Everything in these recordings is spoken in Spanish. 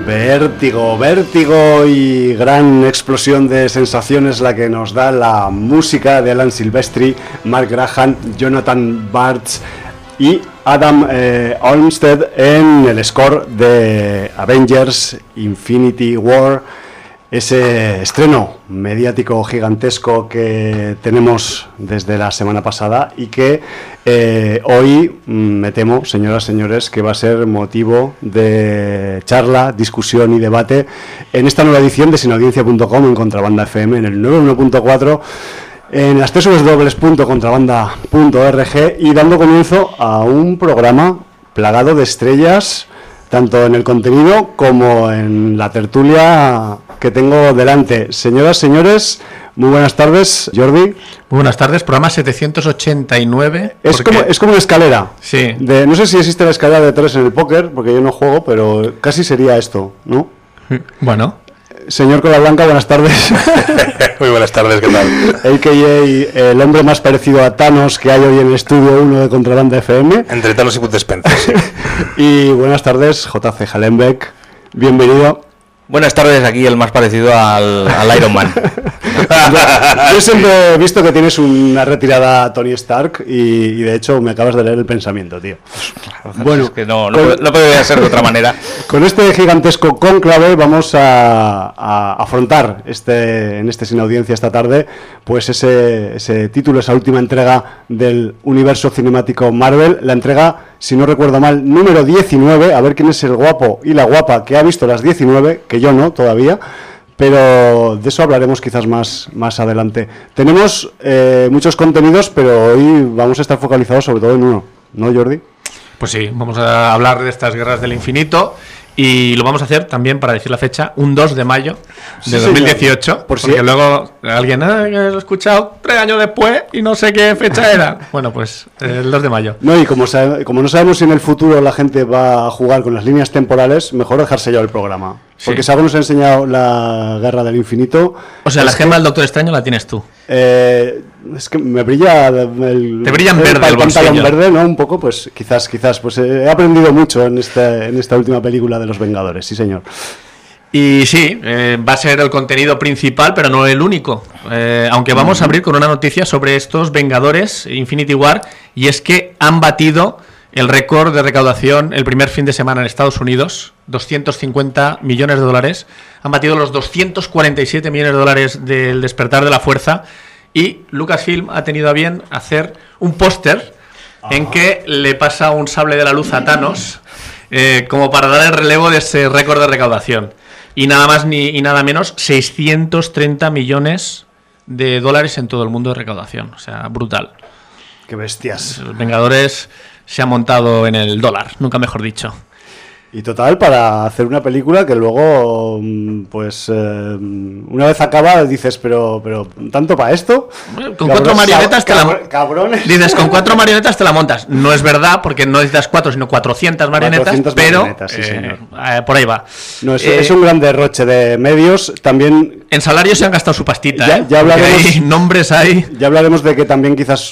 Vértigo y gran explosión de sensaciones la que nos da la música de Alan Silvestri, Mark Graham, Jonathan Bartz y Adam Olmsted en el score de Avengers Infinity War, ese estreno mediático gigantesco que tenemos desde la semana pasada y que hoy me temo, señoras y señores, que va a ser motivo de charla, discusión y debate en esta nueva edición de sinaudiencia.com en Contrabanda FM en el 91.4, en las www.contrabanda.org, y dando comienzo a un programa plagado de estrellas, tanto en el contenido como en la tertulia que tengo delante. Señoras, señores, muy buenas tardes, Jordi. Muy buenas tardes, programa 789. Es como una escalera. Sí. No sé si existe la escalera de 3 en el póker, porque yo no juego, pero casi sería esto, ¿no? Bueno. Señor Cola Blanca, buenas tardes. Muy buenas tardes, ¿qué tal? A.k.a. el hombre más parecido a Thanos que hay hoy en el estudio 1 de Contrabanda FM. Entre Thanos y Bud Spencer, sí. Y buenas tardes, J.C. Hallenbeck. Bienvenido. Buenas tardes, aquí el más parecido al Iron Man. Yo siempre he visto que tienes una retirada a Tony Stark y de hecho me acabas de leer el pensamiento, tío. Bueno, es que no puede ser de otra manera. Con este gigantesco cónclave vamos a afrontar en este Sin Audiencia esta tarde, pues ese título, esa última entrega del universo cinemático Marvel, la entrega, si no recuerdo mal, número 19, a ver quién es el guapo y la guapa que ha visto las 19, que yo no todavía, pero de eso hablaremos quizás más adelante. Tenemos muchos contenidos, pero hoy vamos a estar focalizados sobre todo en uno, ¿no, Jordi? Pues sí, vamos a hablar de estas guerras del infinito y lo vamos a hacer también, para decir la fecha, un 2 de mayo de 2018, porque luego alguien lo he escuchado 3 años después y no sé qué fecha era. Bueno, pues el 2 de mayo. No, y como no sabemos si en el futuro la gente va a jugar con las líneas temporales, mejor dejar sellado el programa. Porque si algo nos ha enseñado la Guerra del Infinito... O sea, la gema del Doctor Extraño la tienes tú. Es que me brilla Te brilla en verde el pantalón verde, ¿no? Un poco, pues quizás pues he aprendido mucho en esta última película de los Vengadores, sí señor. Y sí, va a ser el contenido principal, pero no el único. Aunque vamos a abrir con una noticia sobre estos Vengadores Infinity War, y es que han batido el récord de recaudación el primer fin de semana en Estados Unidos, 250 millones de dólares. Han batido los 247 millones de dólares del Despertar de la Fuerza, y Lucasfilm ha tenido a bien hacer un póster en que le pasa un sable de la luz a Thanos, como para dar el relevo de ese récord de recaudación. Y nada más y nada menos, 630 millones de dólares en todo el mundo de recaudación. O sea, brutal. ¡Qué bestias! Los Vengadores se han montado en el dólar, nunca mejor dicho. Y total, para hacer una película que luego, pues, una vez acaba, dices, pero ¿tanto para esto? Con 4 marionetas te la... Cabrones. Dices, con 4 marionetas te la montas. No es verdad, porque no necesitas 4, sino 400 marionetas, 400 pero marionetas, sí, por ahí va. No, es un gran derroche de medios. También en salarios se han gastado su pastita, ya hablaremos, hay nombres ahí. Ya hablaremos de que también quizás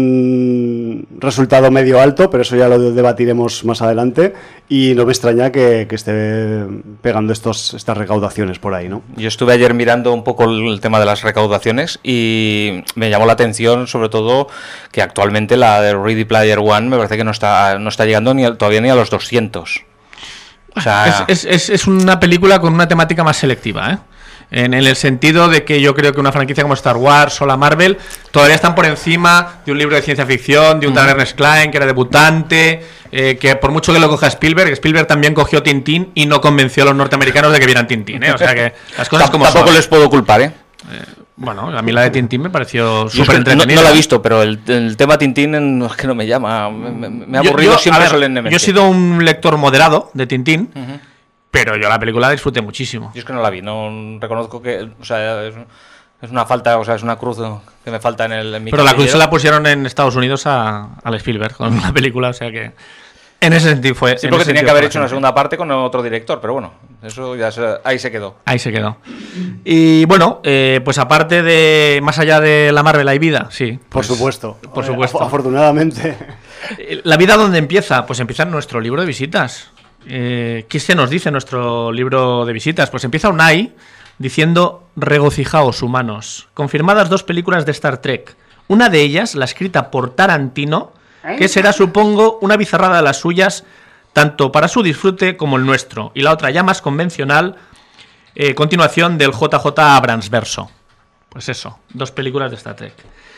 un resultado medio alto, pero eso ya lo debatiremos más adelante. Y no me extraña que esté pegando estas recaudaciones por ahí, ¿no? Yo estuve ayer mirando un poco el tema de las recaudaciones y me llamó la atención, sobre todo, que actualmente la de Ready Player One me parece que no está llegando todavía ni a los 200. O sea, es una película con una temática más selectiva, ¿eh? En el sentido de que yo creo que una franquicia como Star Wars o la Marvel todavía están por encima de un libro de ciencia ficción, de un tal Ernest Cline que era debutante, que por mucho que lo coja Spielberg también cogió Tintín y no convenció a los norteamericanos de que vieran Tintín, ¿eh? O sea que las cosas como tampoco les puedo culpar, ¿eh? Bueno, a mí la de Tintín me pareció súper entretenida. No la he visto, pero el tema Tintín es que no me llama. Me ha aburrido siempre solemnemente. Yo he sido un lector moderado de Tintín, pero yo la película la disfruté muchísimo. Yo es que no la vi, no reconozco que, o sea, es una falta, o sea, es una cruz que me falta en mi Pero la cruz se la pusieron en Estados Unidos al Spielberg con la película, o sea que en ese sentido fue. Sí, porque tenía que haber hecho una segunda parte con otro director, pero bueno, eso ya ahí se quedó. Ahí se quedó. Y bueno, pues aparte de, más allá de la Marvel hay vida, sí. Pues, por supuesto. Por supuesto. Afortunadamente. ¿La vida dónde empieza? Pues empieza en nuestro libro de visitas. ¿qué se nos dice en nuestro libro de visitas? Pues empieza Unai diciendo: regocijaos, humanos. Confirmadas 2 películas de Star Trek. Una de ellas, la escrita por Tarantino, que será, supongo, una bizarrada de las suyas, tanto para su disfrute como el nuestro. Y la otra, ya más convencional, continuación del JJ Abrams verso. Pues eso, 2 películas de Star Trek.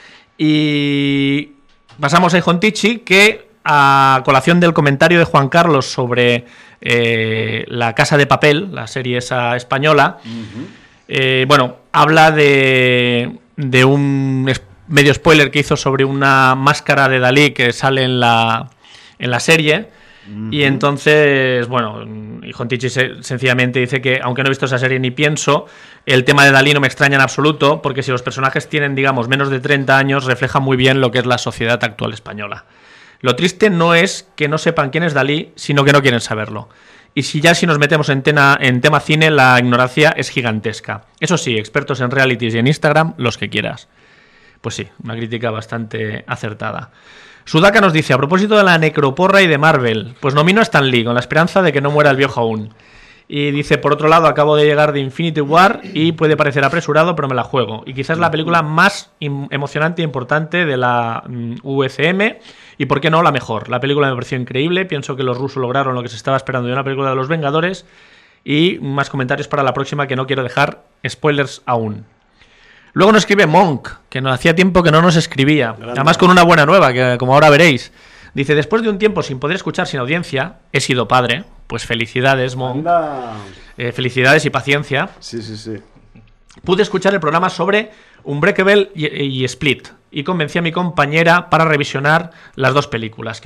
Y pasamos a Ijontichi, que a colación del comentario de Juan Carlos sobre La Casa de Papel, la serie esa española, bueno, habla de un medio spoiler que hizo sobre una máscara de Dalí que sale en la serie. Y entonces, bueno, Ijontichi sencillamente dice que, aunque no he visto esa serie ni pienso, el tema de Dalí no me extraña en absoluto, porque si los personajes tienen, digamos, menos de 30 años, refleja muy bien lo que es la sociedad actual española. Lo triste no es que no sepan quién es Dalí, sino que no quieren saberlo. Y si nos metemos en tema cine, la ignorancia es gigantesca. Eso sí, expertos en realities y en Instagram, los que quieras. Pues sí, una crítica bastante acertada. Sudaka nos dice: a propósito de la necroporra y de Marvel, pues nomino a Stan Lee con la esperanza de que no muera el viejo aún. Y dice: por otro lado, acabo de llegar de Infinity War y puede parecer apresurado, pero me la juego. Y quizás la película más emocionante e importante de la UCM, y por qué no, la mejor. La película me pareció increíble, pienso que los rusos lograron lo que se estaba esperando de una película de los Vengadores. Y más comentarios para la próxima, que no quiero dejar spoilers aún. Luego nos escribe Monk, que no hacía tiempo que no nos escribía. Además con una buena nueva, que como ahora veréis. Dice: después de un tiempo sin poder escuchar sin audiencia, he sido padre. Pues felicidades, Monk. Felicidades y paciencia. Sí. Pude escuchar el programa sobre Unbreakable y Split, y convencí a mi compañera para revisionar las 2 películas,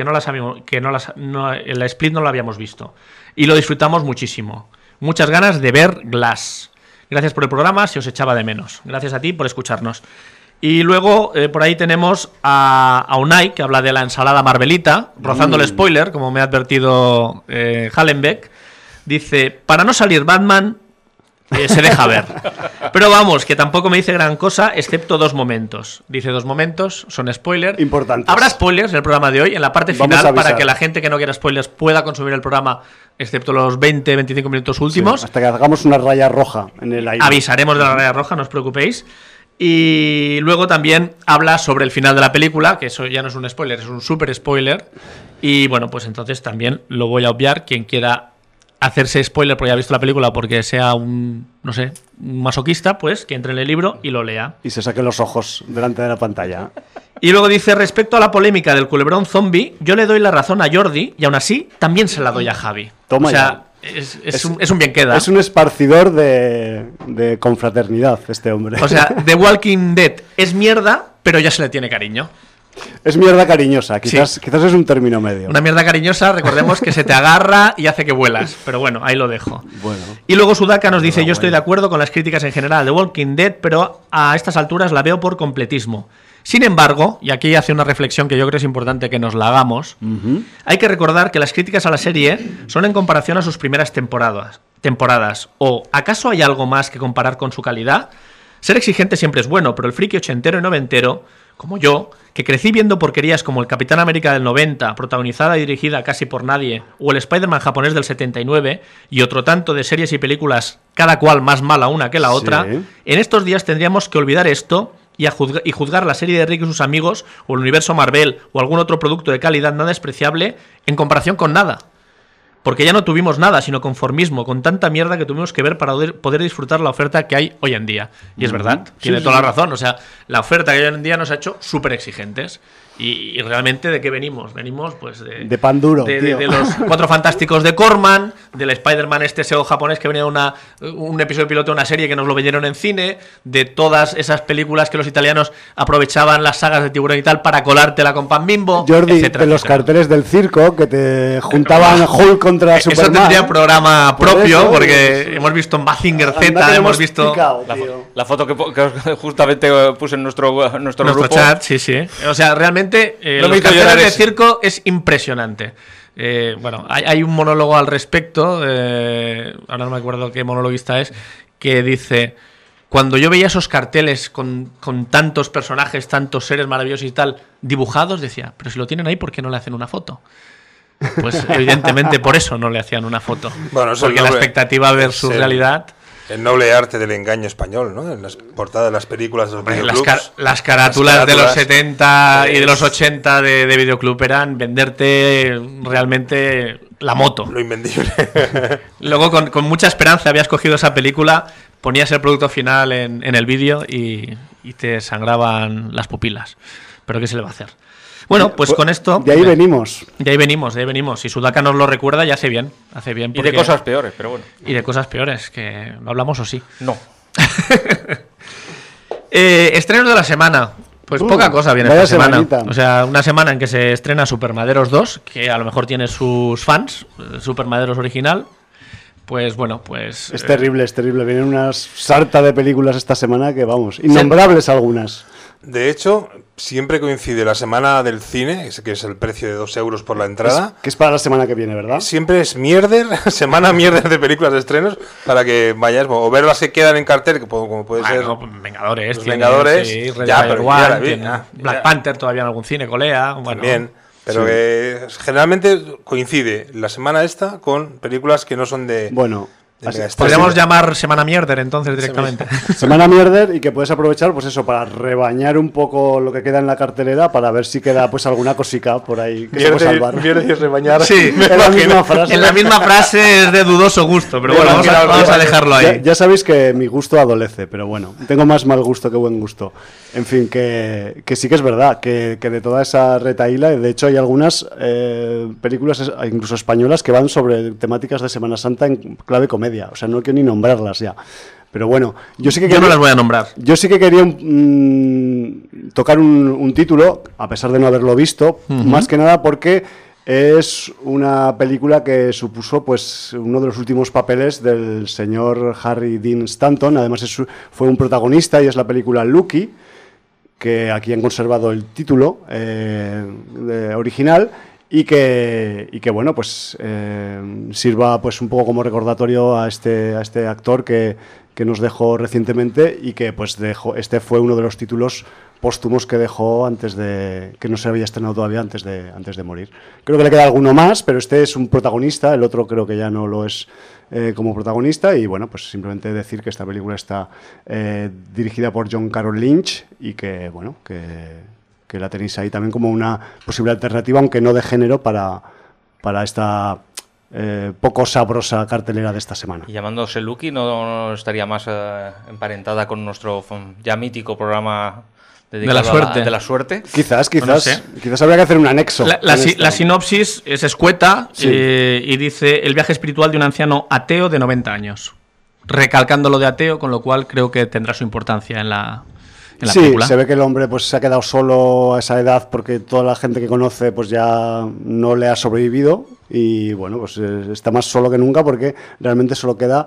la Split no la habíamos visto. Y lo disfrutamos muchísimo. Muchas ganas de ver Glass. Gracias por el programa, se os echaba de menos. Gracias a ti por escucharnos. Y luego por ahí tenemos a Unai, que habla de la ensalada Marvelita, rozando el spoiler, como me ha advertido Hallenbeck. Dice: para no salir Batman, se deja ver. Pero vamos, que tampoco me dice gran cosa, excepto 2 momentos. Dice 2 momentos, son spoilers. Importantes. Habrá spoilers en el programa de hoy, en la parte final, para que la gente que no quiera spoilers pueda consumir el programa, excepto los 20-25 minutos últimos. Sí, hasta que hagamos una raya roja en el aire. Avisaremos de la raya roja, no os preocupéis. Y luego también habla sobre el final de la película, que eso ya no es un spoiler, es un super spoiler. Y bueno, pues entonces también lo voy a obviar. Quien quiera hacerse spoiler porque ya ha visto la película, porque sea un masoquista, pues que entre en el libro y lo lea. Y se saque los ojos delante de la pantalla. Y luego dice: respecto a la polémica del culebrón zombie, yo le doy la razón a Jordi y aún así también se la doy a Javi. Toma, o sea, es un bien queda. Es un esparcidor de confraternidad este hombre. O sea, The Walking Dead es mierda, pero ya se le tiene cariño. Es mierda cariñosa, quizás es un término medio. Una mierda cariñosa, recordemos que se te agarra y hace que vuelas. Pero bueno, ahí lo dejo. Bueno. Y luego Sudaka nos dice: yo estoy de acuerdo con las críticas en general de Walking Dead, pero a estas alturas la veo por completismo. Sin embargo, y aquí hace una reflexión que yo creo es importante que nos la hagamos, hay que recordar que las críticas a la serie son en comparación a sus primeras temporadas. ¿O acaso hay algo más que comparar con su calidad? Ser exigente siempre es bueno, pero el friki ochentero y noventero, como yo, que crecí viendo porquerías como el Capitán América del 90, protagonizada y dirigida casi por nadie, o el Spider-Man japonés del 79, y otro tanto de series y películas, cada cual más mala una que la otra, en estos días tendríamos que olvidar esto y juzgar la serie de Rick y sus amigos, o el universo Marvel, o algún otro producto de calidad nada despreciable, en comparación con nada. Porque ya no tuvimos nada, sino conformismo, con tanta mierda que tuvimos que ver para poder disfrutar la oferta que hay hoy en día. Y es verdad, tiene toda la razón. O sea, la oferta que hay hoy en día nos ha hecho súper exigentes. Y realmente, ¿de qué venimos? Venimos, pues, de pan duro, de los 4 fantásticos de Corman, del Spider-Man SEO japonés que venía un episodio piloto de una serie que nos lo vendieron en cine, de todas esas películas que los italianos aprovechaban las sagas de Tiburón y tal para colártela con pan Bimbo, Jordi, etcétera, de los carteles del circo que te juntaban Hulk contra Superman. Eso tendría programa propio, porque hemos visto en Mazinger Z, hemos visto la foto que justamente puse en nuestro grupo. Chat, sí. O sea, realmente los carteles de circo es impresionante. Bueno, hay un monólogo al respecto, ahora no me acuerdo qué monologuista es, que dice: cuando yo veía esos carteles con tantos personajes, tantos seres maravillosos y tal, dibujados, decía, pero si lo tienen ahí, ¿por qué no le hacen una foto? Pues evidentemente por eso no le hacían una foto. Bueno, porque la expectativa versus realidad... El noble arte del engaño español, ¿no? En las portadas de las películas de los videoclubs. Las carátulas de los 70 y de los 80 de videoclub eran venderte realmente la moto. Lo invendible. Luego con mucha esperanza habías cogido esa película, ponías el producto final en el vídeo y te sangraban las pupilas. Pero ¿qué se le va a hacer? Bueno, pues con esto... De ahí venimos. De ahí venimos. Si Sudaka nos lo recuerda, ya hace bien. Porque... Y de cosas peores, pero bueno. Y de cosas peores, que ¿no hablamos o sí? No. Estrenos de la semana. Pues poca cosa viene esta semana. Semanita. O sea, una semana en que se estrena Supermaderos 2, que a lo mejor tiene sus fans, Supermaderos original. Pues bueno, pues... Es terrible. Vienen unas sarta de películas esta semana que, vamos, innombrables algunas. De hecho, siempre coincide la semana del cine, que es el precio de 2 euros por la entrada. Que es para la semana que viene, ¿verdad? Siempre es semana mierder de películas de estrenos, para que vayas, o ver las que quedan en cartel, que como puede ser... Vengadores. Los Vengadores, sí, ya, pero ya la vi, Black Panther todavía en algún cine, colea. Bueno, también, pero sí. que generalmente coincide la semana esta con películas que no son de... Bueno... Podríamos llamar Semana Mierder entonces directamente. Semana Mierder, y que puedes aprovechar pues eso para rebañar un poco lo que queda en la cartelera para ver si queda pues alguna cosica por ahí que se puede salvar. Mierder y rebañar. Sí, en la misma frase. En la misma frase es de dudoso gusto, pero bueno, vamos a dejarlo ahí. Ya sabéis que mi gusto adolece, pero bueno, tengo más mal gusto que buen gusto. En fin, que sí que es verdad que de toda esa retahíla, de hecho hay algunas películas incluso españolas que van sobre temáticas de Semana Santa en clave comedia. O sea, no quiero ni nombrarlas ya. Pero bueno, yo no las voy a nombrar. Yo sí que quería tocar un título, a pesar de no haberlo visto, más que nada porque es una película que supuso pues uno de los últimos papeles del señor Harry Dean Stanton. Además fue un protagonista y es la película Lucky, que aquí han conservado el título original. Y que bueno, pues sirva pues un poco como recordatorio a este actor que nos dejó recientemente y que pues este fue uno de los títulos póstumos que dejó que no se había estrenado todavía antes de morir. Creo que le queda alguno más, pero este es un protagonista, el otro creo que ya no lo es como protagonista, y bueno, pues simplemente decir que esta película está dirigida por John Carroll Lynch y que bueno, que la tenéis ahí también como una posible alternativa, aunque no de género, para esta poco sabrosa cartelera de esta semana. Y llamándose Lucky, ¿no estaría más emparentada con nuestro ya mítico programa dedicado de la suerte? Quizás, no sé. Quizás habría que hacer un anexo. La sinopsis es escueta, sí. Y dice: el viaje espiritual de un anciano ateo de 90 años. Recalcando lo de ateo, con lo cual creo que tendrá su importancia en la película. Se ve que el hombre pues se ha quedado solo a esa edad porque toda la gente que conoce pues ya no le ha sobrevivido, y bueno, pues está más solo que nunca porque realmente solo queda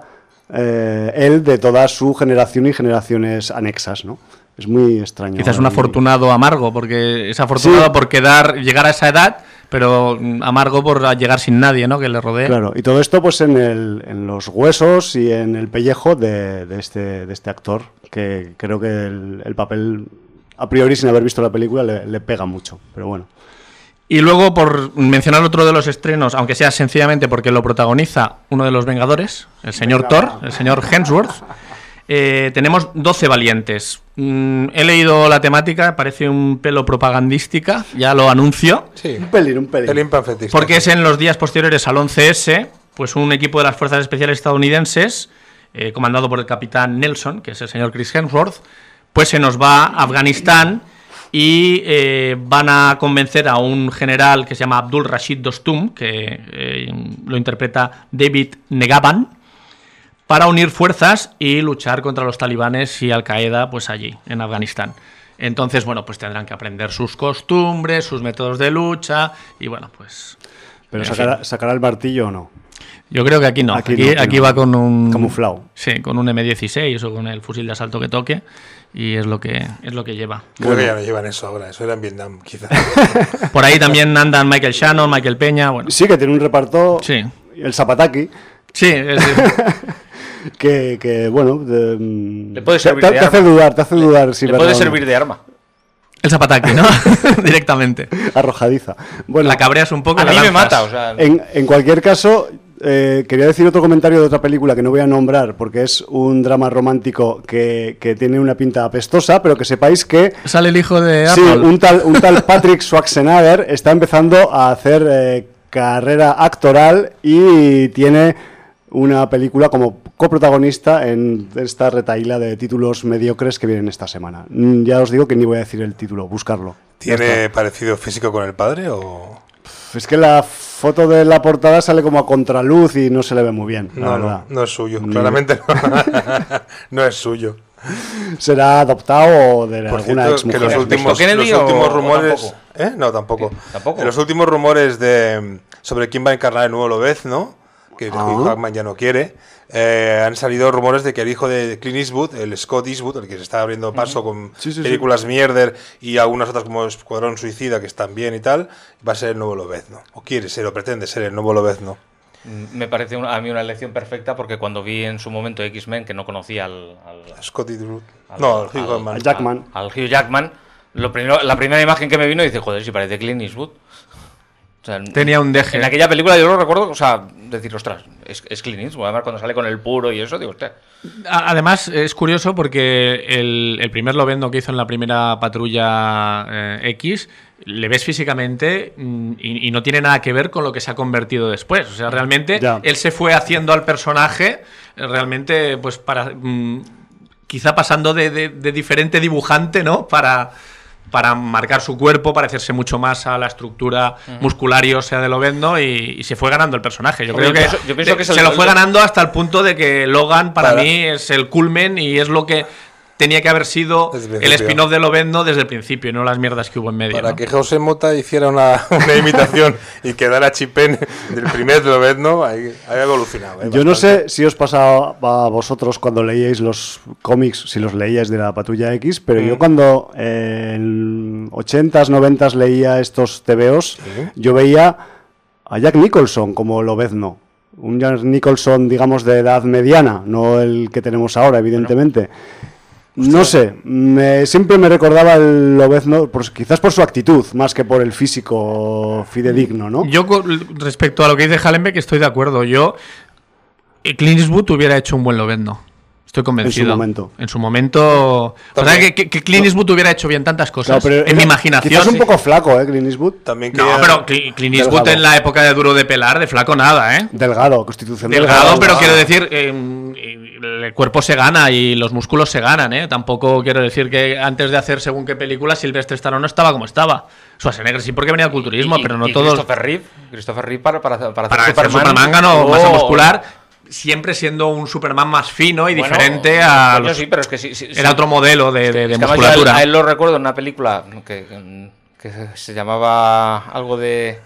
él de toda su generación y generaciones anexas, ¿no? Es muy extraño. Quizás un afortunado amargo, porque es afortunado por llegar a esa edad, pero amargo por llegar sin nadie, ¿no?, que le rodee. Claro, y todo esto pues en los huesos y en el pellejo de este actor, que creo que el papel, a priori sin haber visto la película, le pega mucho, pero bueno. Y luego, por mencionar otro de los estrenos, aunque sea sencillamente porque lo protagoniza uno de los Vengadores, el señor Thor, el señor Hemsworth, tenemos 12 valientes. He leído la temática, parece un pelo propagandística, ya lo anuncio. Sí, un pelín panfletista. Porque es en los días posteriores al 11S, pues un equipo de las Fuerzas Especiales estadounidenses, comandado por el capitán Nelson, que es el señor Chris Hemsworth, pues se nos va a Afganistán y van a convencer a un general que se llama Abdul Rashid Dostum, que lo interpreta David Negaban, para unir fuerzas y luchar contra los talibanes y Al-Qaeda pues allí, en Afganistán. Entonces, bueno, pues tendrán que aprender sus costumbres, sus métodos de lucha y bueno, pues... ¿Pero sacará el martillo o no? Yo creo que aquí no. Aquí va con un... camuflado. Sí, con un M16 o con el fusil de asalto que toque, y es lo que lleva. Creo que ya no llevan eso ahora, eso era en Vietnam, quizás. Por ahí también andan Michael Shannon, Michael Peña, bueno. Sí, que tiene un reparto... Sí. El Zapataki. Sí, que bueno... le puede servir de arma. Te hace dudar si le puede servir de arma. El zapataki, ¿no? Directamente. Arrojadiza. Bueno, La cabreas un poco. A la mí me lanzas. mata, o sea... en cualquier caso, quería decir otro comentario de otra película que no voy a nombrar porque es un drama romántico que tiene una pinta apestosa, pero que sepáis que Sale el hijo de sí, Arnold. un tal Patrick Schwarzenegger está empezando a hacer carrera actoral y tiene una película como coprotagonista en esta retahíla de títulos mediocres que vienen esta semana. Ya os digo que ni voy a decir el título, buscarlo. ¿Tiene parecido físico con el padre o...? Es que la foto de la portada sale como a contraluz y no se le ve muy bien, la verdad. No es suyo. Claramente no. No es suyo. Será adoptado o de Por alguna cierto, exmujer. que los últimos Kennedy rumores... o No, tampoco. ¿Tampoco? Los últimos rumores sobre quién va a encarnar el nuevo Lobezno, que Hugh Jackman ya no quiere, han salido rumores de que el hijo de Clint Eastwood, el Scott Eastwood, el que se está abriendo paso con películas mierder y algunas otras como Escuadrón Suicida que están bien y tal, va a ser el nuevo Lobezno. O quiere ser, o pretende ser el nuevo Lobezno. Me parece a mí una elección perfecta porque cuando vi en su momento X-Men, que no conocía al Scott Eastwood. al- No, al- Hugh Jackman. A Jackman. al Hugh Jackman, la primera imagen que me vino dice, joder, si parece Clint Eastwood. O sea, Tenía un deje. En aquella película yo lo recuerdo, o sea, decir, ostras, es Clint Eastwood. Además, cuando sale con el puro y eso, digo, hostia. Además, es curioso porque el primer Lobezno que hizo en la primera Patrulla X, le ves físicamente y no tiene nada que ver con lo que se ha convertido después. O sea, realmente Ya. él se fue haciendo al personaje, realmente, pues para... quizá pasando de diferente dibujante, ¿no? Para marcar su cuerpo, parecerse mucho más a la estructura muscular y ósea de Lobezno y se fue ganando el personaje. Yo Hombre, creo yo pienso que es se lo fue ganando hasta el punto de que Logan para mí es el culmen y es lo que tenía que haber sido Desde el el principio. spin-off de Lobezno desde el principio y no las mierdas que hubo en medio. Para ¿no? que José Mota hiciera una imitación y quedara chipén del primer Lobezno, ha evolucionado. Yo no bastante. sé si os pasaba a vosotros cuando leíais los cómics, si los leíais de la Patrulla X, pero yo cuando en 80s, 90s leía estos TVOs, yo veía a Jack Nicholson como Lobezno. Un Jack Nicholson, digamos, de edad mediana, no el que tenemos ahora, evidentemente. No sé, siempre me recordaba el Lobezno, quizás por su actitud, más que por el físico fidedigno, ¿no? Yo respecto a lo que dice Hallenbeck estoy de acuerdo. Clint Eastwood hubiera hecho un buen Lobezno. Estoy convencido. En su momento. O sea, que Clint Eastwood hubiera hecho bien tantas cosas. Claro, pero en mi imaginación. Quizás un sí. poco flaco, Clint Eastwood. También No, quería- pero Clint Eastwood Delgado. en la época de Duro de Pelar, de flaco nada, ¿eh? Delgado, constitución Delgado, pero delgada. quiero decir, el cuerpo se gana y los músculos se ganan, ¿eh? Tampoco quiero decir que antes de hacer según qué película Sylvester Stallone no estaba como estaba. Schwarzenegger sí porque venía al culturismo, pero no todos. Christopher Reeve para hacer Hacer Superman ganó masa muscular, siempre siendo un Superman más fino y diferente a Coño, los- sí, pero es que sí. Era otro modelo de Es que además musculatura. yo a él lo recuerdo en una película que se llamaba algo de...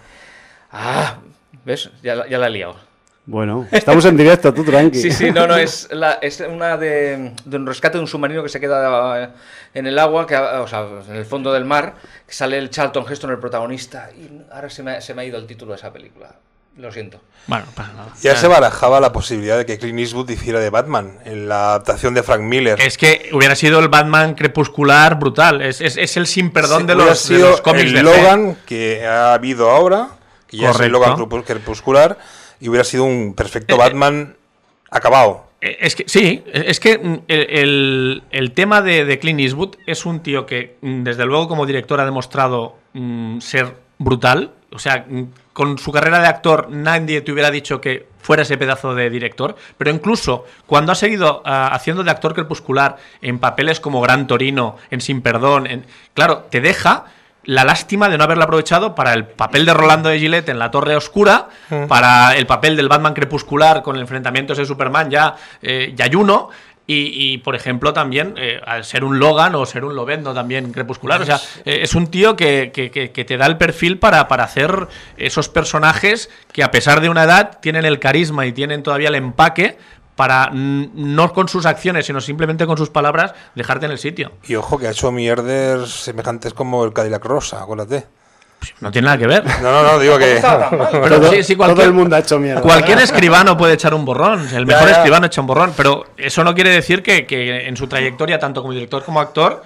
¿Ves? Ya la he liado. Bueno, estamos en directo, tú tranqui. Sí, no, es una de un rescate de un submarino que se queda en el agua, o sea, en el fondo del mar, que sale el Charlton Heston, el protagonista, y ahora se me ha ido el título de esa película. Lo siento. Bueno, pasa nada. Ya se barajaba la posibilidad de que Clint Eastwood hiciera de Batman en la adaptación de Frank Miller. Es que hubiera sido el Batman crepuscular brutal. Es el sin perdón de Hubiera los sido cómics el de Logan que ha habido ahora, que ya es el Correcto. Logan crepuscular, y hubiera sido un perfecto Batman acabado. Es que sí, es que el tema de Clint Eastwood es un tío que, desde luego, como director ha demostrado ser brutal. O sea, con su carrera de actor nadie te hubiera dicho que fuera ese pedazo de director, pero incluso cuando ha seguido haciendo de actor crepuscular en papeles como Gran Torino, en Sin Perdón, claro, te deja la lástima de no haberlo aprovechado para el papel de Rolando de Gillette en La Torre Oscura, para el papel del Batman crepuscular con el enfrentamiento de Superman ya Yayuno, y por ejemplo también al ser un Logan o ser un Lobezno también crepuscular. O sea, es un tío que te da el perfil para hacer esos personajes que a pesar de una edad tienen el carisma y tienen todavía el empaque para, no con sus acciones, sino simplemente con sus palabras, dejarte en el sitio. Y ojo, que ha hecho mierders semejantes como el Cadillac Rosa, acuérdate. No tiene nada que ver. No, digo que... Pero sí, todo el mundo ha hecho mierda. Cualquier escribano puede echar un borrón. El mejor ya. escribano echa un borrón. Pero eso no quiere decir que en su trayectoria, tanto como director como actor,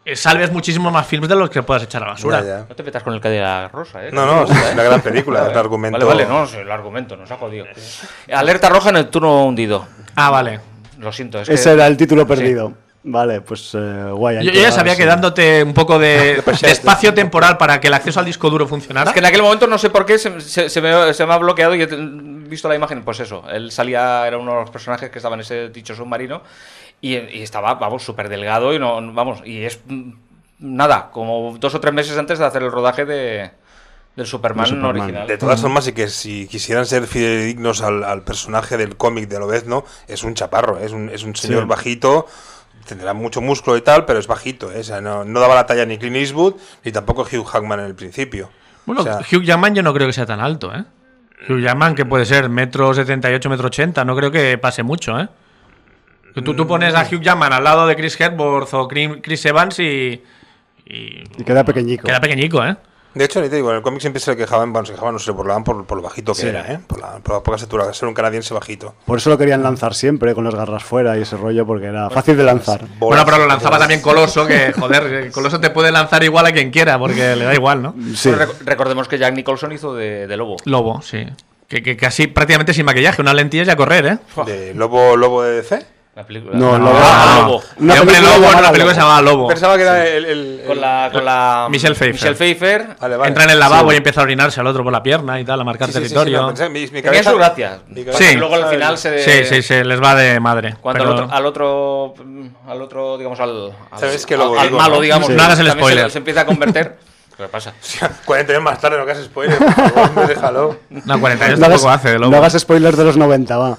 salves muchísimos más films de los que puedas echar a la basura. Ya. No te metas con el Cadillac Rosa, ¿eh? No, es una gran película, el argumento. Vale, no, el argumento nos ha jodido. Alerta roja en el turno hundido. Ah, vale. Lo siento, es Ese que... era el título perdido. Vale, pues guay. hay Yo que ya dar, sabía que sí. dándote un poco de espacio temporal para que el acceso al disco duro funcionara. Es que en aquel momento no sé por qué se me ha bloqueado y he visto la imagen. Pues eso, él salía, era uno de los personajes que estaba en ese dicho submarino y estaba, vamos, súper delgado y no, vamos, y es nada, como 2 o 3 meses antes de hacer el rodaje del Superman original. De todas formas, y que si quisieran ser fidedignos al personaje del cómic de Lobezno, es un chaparro, es un señor bajito, tendrá mucho músculo y tal, pero es bajito, ¿eh? O sea, no daba la talla ni Clint Eastwood ni tampoco Hugh Jackman en el principio. Bueno, O sea, Hugh Jackman yo no creo que sea tan alto, ¿eh? Hugh Jackman, que puede ser 1,78 m, 1,80 m, no creo que pase mucho, ¿eh? Tú pones a Hugh Jackman al lado de Chris Hemsworth o Chris Evans y queda pequeñico. Queda pequeñico, ¿eh? de hecho, ni te digo, en el cómic siempre se le quejaban, no se burlaban por lo bajito que era, ¿eh? Por la poca estatura, de ser un canadiense bajito. Por eso lo querían lanzar siempre, con las garras fuera y ese rollo, porque era fácil de lanzar. Bueno, pero lo lanzaba también Coloso, que joder, Coloso te puede lanzar igual a quien quiera, porque le da igual, ¿no? Sí. Bueno, recordemos que Jack Nicholson hizo de lobo. Lobo, sí. Que casi prácticamente sin maquillaje, unas lentillas y a correr, ¿eh? ¿De lobo de DC? La película. No, Lobo. Lobo. Una De hombre película lobo, llamada una película que se llamaba Lobo. Pensaba que era el Con la Michelle Pfeiffer. Vale. Entra en el lavabo y empieza a orinarse al otro por la pierna y tal, a marcar territorio. Mi Tenía cabeza, su gracia. mi cabeza- Sí. Luego al final se... Sí, les va de madre. Cuando pero- al otro, digamos, ¿Sabes qué lobo al digo, malo, no? digamos, Sí. No hagas el también spoiler. se empieza a convertir. ¿Qué pasa? 40 años más tarde, no hagas spoiler, por favor, déjalo. No, 48 No tampoco hace de Lobo. no hagas spoilers de los 90, va.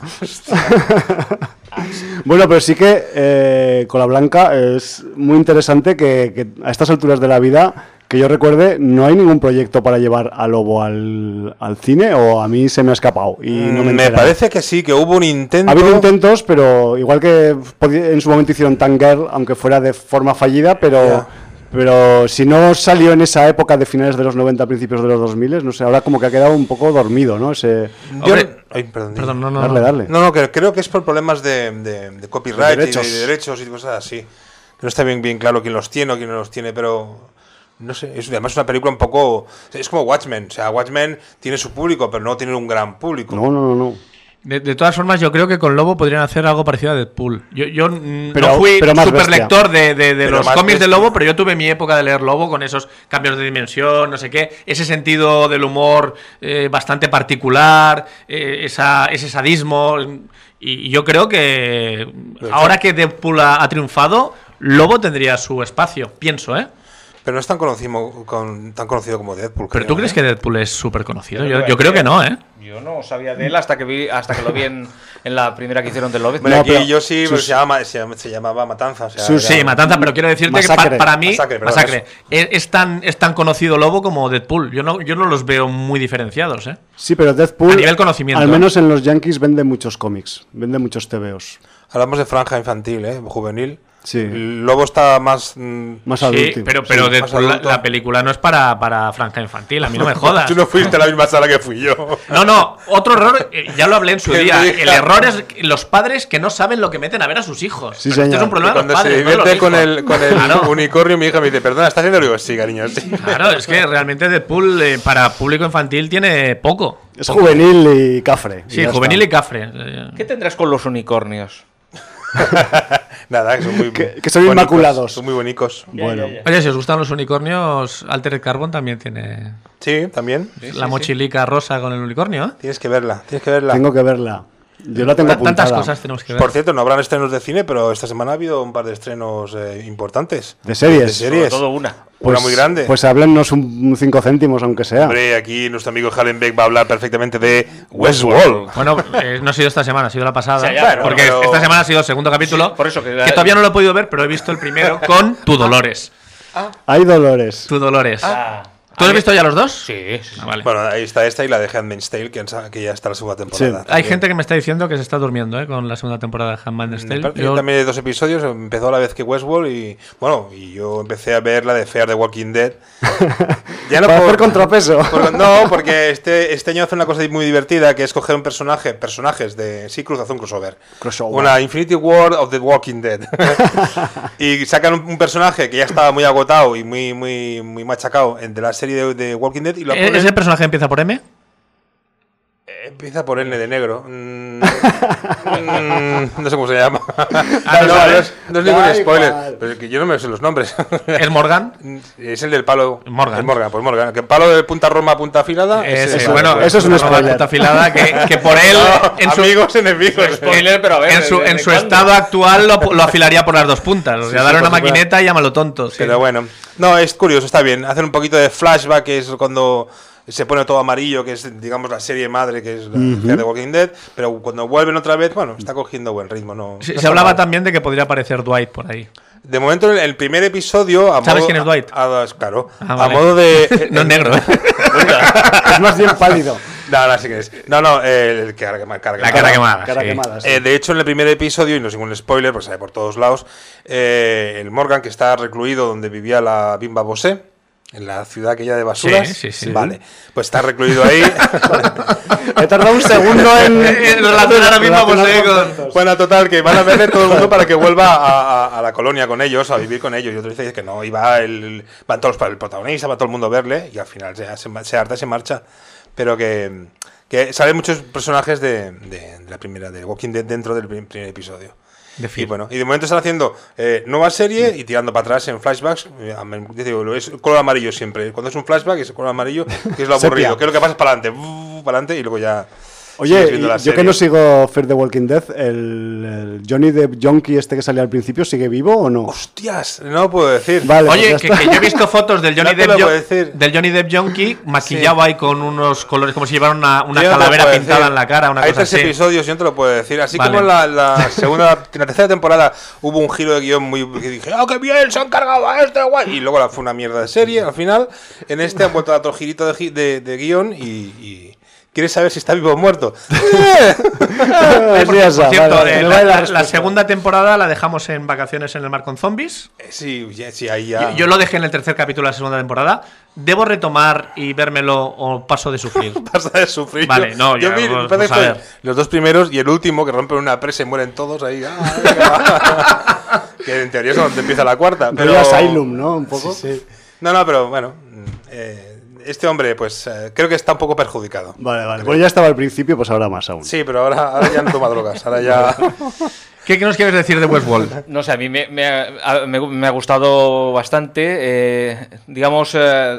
Bueno, pero sí que con la Blanca es muy interesante que a estas alturas de la vida, que yo recuerde, no hay ningún proyecto para llevar a Lobo al cine, o a mí se me ha escapado y no me he Me enterado. parece que sí, que hubo un intento. Ha habido intentos, pero igual que en su momento hicieron Tangirl, aunque fuera de forma fallida, pero si no salió en esa época de finales de los 90, principios de los 2000, no sé, ahora como que ha quedado un poco dormido, ¿no? Ese... Hombre, Ay, perdón. Perdón, no. Darle. No, que creo que es por problemas de copyright De derechos. y de derechos y cosas así. Que no está bien claro quién los tiene o quién no los tiene, pero no sé, además es una película un poco... Es como Watchmen, o sea, Watchmen tiene su público, pero no tiene un gran público. No. De todas formas, yo creo que con Lobo podrían hacer algo parecido a Deadpool. Yo Pero- no fui pero más super bestia. lector de Pero los más cómics de bestia. Lobo, pero yo tuve mi época de leer Lobo con esos cambios de dimensión, no sé qué, ese sentido del humor bastante particular, ese sadismo. Y yo creo que ahora que Deadpool ha triunfado, Lobo tendría su espacio, pienso, ¿eh? Pero no es tan conocido como Deadpool. ¿Pero creo, tú crees ¿eh? que Deadpool es súper conocido? Pero Yo creo que no, ¿eh? Yo no sabía de él hasta que lo vi en la primera que hicieron de Lobez. Bueno, No, aquí pero yo sí, pero sus- se llamaba Matanza. O sea, Sus- era- Sí, Matanza, pero quiero decirte Masacre. que para mí, Masacre, perdón, Masacre, es tan conocido Lobo como Deadpool. Yo no los veo muy diferenciados, ¿eh? Sí, pero Deadpool, A nivel conocimiento, al menos en los Yankees, vende muchos cómics, vende muchos TVOs. Hablamos de franja infantil, juvenil. Sí. El Lobo está más... Más Sí, adulto. pero Sí, Deadpool, más adulto. la película no es para franja infantil, a mí no me jodas. Tú no fuiste a la misma sala que fui yo. No, otro error, ya lo hablé en su Que día. me diga. El error es los padres que no saben lo que meten a ver a sus hijos. Sí, Pero este señor. es un problema de los Cuando se padres, no de los divierte con hijos. el Claro. unicornio, mi hija me dice, perdona, ¿estás haciendo? Digo, sí, cariño, sí. Claro, es que realmente Deadpool para público infantil tiene poco. Es juvenil y cafre. Sí, ya juvenil está. y cafre. ¿Qué tendrás con los unicornios? Nada, que son muy... Que son bonicos, inmaculados. Son muy bonicos. Bueno, Oye, si os gustan los unicornios, Altered Carbon también tiene Sí, también. la mochilica rosa con el unicornio, ¿eh? Tienes que verla, tienes que verla. tengo que verla. Yo la tengo apuntada. Tantas cosas tenemos que ver. Por cierto, no habrán estrenos de cine, pero esta semana ha habido un par de estrenos importantes. ¿De series? De series. Sobre todo una. Una muy grande. Pues háblennos un 5 céntimos, aunque sea. Hombre, aquí nuestro amigo Hallenbeck va a hablar perfectamente de Westworld. Bueno, no ha sido esta semana, ha sido la pasada. O sea, ya, porque pero- esta semana ha sido el segundo capítulo. Sí, por eso que- todavía no lo he podido ver, pero he visto el primero con Tu Dolores. Hay Dolores. Tu Dolores. ¿Tú has visto ya los dos? Sí, sí. Ah, vale. Bueno, ahí está esta y la de Handmaid's Tale, que ya está la segunda temporada. Sí. Hay gente que me está diciendo que se está durmiendo con la segunda temporada de Handmaid's Tale. Yo también hay 2 episodios, empezó a la vez que Westworld y yo empecé a ver la de Fear the Walking Dead. Ya no puedo hacer contrapeso. No, porque este año hace una cosa muy divertida, que es coger personajes de hace un crossover. Una Infinity War of the Walking Dead. Y sacan un personaje que ya estaba muy agotado y muy machacado de la serie de Walking Dead y lo ponen... ¿Ese personaje empieza por M? Empieza por N de negro. No sé cómo se llama. No es ningún spoiler. Pero es que yo no me sé los nombres. ¿Es Morgan? Es el del palo. Morgan. El Morgan, pues Morgan. Que el palo de punta roma, punta afilada. Bueno, eso es un spoiler. Punta afilada que por él. Amigos, enemigos. Spoiler, pero a ver. En su estado actual lo afilaría por las 2 puntas. O sea, darle una maquineta y llámalo tonto. Sí. Pero bueno. No, es curioso, está bien. Hacen un poquito de flashback, que es cuando se pone todo amarillo, que es, digamos, la serie madre, que es la de Walking Dead, pero cuando vuelven otra vez, bueno, está cogiendo buen ritmo. No se hablaba también de que podría aparecer Dwight por ahí. De momento, en el primer episodio... ¿Sabes quién es Dwight? Claro. Vale. A modo de... No es negro. Es más bien pálido. No, sí que es. No, el cara quemada. La cara quemada. Cara Sí. quemada, sí. De hecho, en el primer episodio, y no es ningún spoiler, pues sale por todos lados, el Morgan, que está recluido donde vivía la Bimba Bosé, en la ciudad aquella de basuras. Sí. Vale, pues está recluido ahí. He tardado un segundo en relacionar a Bimba Bosé con... Bueno, total, que van a verle todo el mundo para que vuelva a la colonia con ellos, a vivir con ellos. Y otro dice que no, van todos para el protagonista, va todo el mundo a verle, y al final se harta y se marcha. Pero que salen muchos personajes de la primera, de Walking Dead, dentro del primer episodio. Y bueno, y de momento están haciendo nueva serie y tirando para atrás en flashbacks. Es color amarillo siempre. Cuando es un flashback es color amarillo, que es lo aburrido. Que es lo que pasa para adelante y luego ya. Oye, yo que no sigo Fear the Walking Dead, ¿el Johnny Depp Junkie este que salía al principio sigue vivo o no? ¡Hostias! No lo puedo decir. Vale, Oye, pues que yo he visto fotos del Johnny Depp Junkie maquillado ahí con unos colores, como si llevara una calavera pintada en la cara. Una Hay cosa 3 así. episodios, yo no te lo puedo decir. Así Vale. como en la tercera temporada hubo un giro de guión que dije, ¡ah, qué bien! Se han cargado a este, guay. Y luego fue una mierda de serie al final. En este han vuelto a otro girito de guión y ¿quieres saber si está vivo o muerto? Por cierto, la segunda temporada la dejamos en Vacaciones en el Mar con Zombies. Sí, ahí ya. Yo lo dejé en el tercer capítulo de la segunda temporada. ¿Debo retomar y vérmelo o paso de sufrir? Pasa de sufrir. Vale, no, yo ya, vi vamos a ver. los 2 primeros y el último, que rompen una presa y mueren todos ahí. Que en teoría es donde empieza la cuarta. Pero Asylum, ¿no? Un poco. Sí. No, pero bueno. Este hombre, pues creo que está un poco perjudicado. Vale. Pues ya estaba al principio, pues ahora más aún. Sí, pero ahora ya no toma drogas. Ahora ya. ¿Qué nos quieres decir de Westworld? No sé, a mí me ha gustado bastante. Digamos,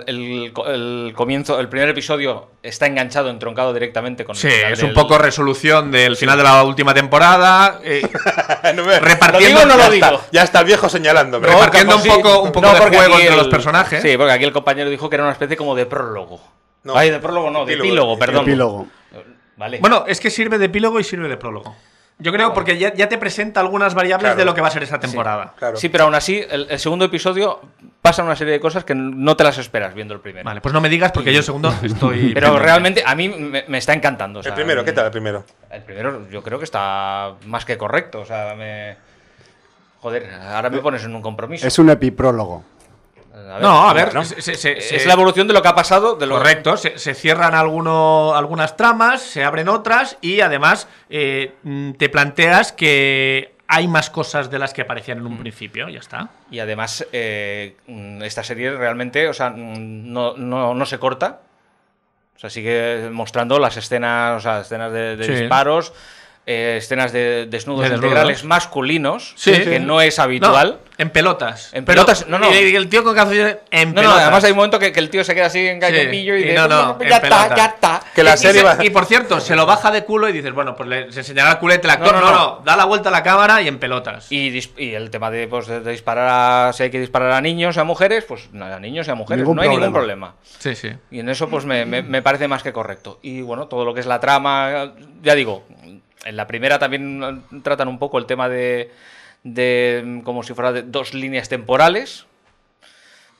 el comienzo, el primer episodio está enganchado, entroncado directamente con. Sí, es un poco resolución del final de la última temporada. Repartiendo. ¿Lo digo o no lo digo? Ya está el viejo señalándome. Repartiendo un poco de juego entre los personajes. Sí, porque aquí el compañero dijo que era una especie como de prólogo. No. Ay, de prólogo no, de epílogo, perdón. Epílogo. Vale. Bueno, es que sirve de epílogo y sirve de prólogo. Yo creo porque ya te presenta algunas variables de lo que va a ser esa temporada. Sí, claro. Sí, pero aún así, el segundo episodio pasa una serie de cosas que no te las esperas viendo el primero. Vale, pues no me digas porque yo el segundo estoy... Pero realmente a mí me está encantando. O sea, ¿El primero? ¿Qué tal el primero? El primero yo creo que está más que correcto. O sea, Joder, ahora me pones en un compromiso. Es un epiprólogo. A ver, es la evolución de lo que ha pasado. Correcto, se cierran algunas tramas, se abren otras y además te planteas que hay más cosas de las que aparecían en un principio, ya está. Y además esta serie realmente, o sea, no se corta. O sea, sigue mostrando las escenas, o sea, escenas de disparos, escenas de desnudos integrales masculinos, que no es habitual. No, en pelotas. En pelotas, no. Y el tío con calzoncillos en pelotas. No, además hay un momento que el tío se queda así en calzoncillo y dice, ya está. Que la serie y por cierto, se lo baja de culo y dices, bueno, pues se enseñará el culete el actor. No, da la vuelta a la cámara y en pelotas. Y el tema de disparar si hay que disparar a niños y a mujeres, pues a niños y a mujeres, no hay ningún problema. Sí. Y en eso pues me parece más que correcto. Y bueno, todo lo que es la trama, ya digo, en la primera también tratan un poco el tema de como si fuera de 2 líneas temporales,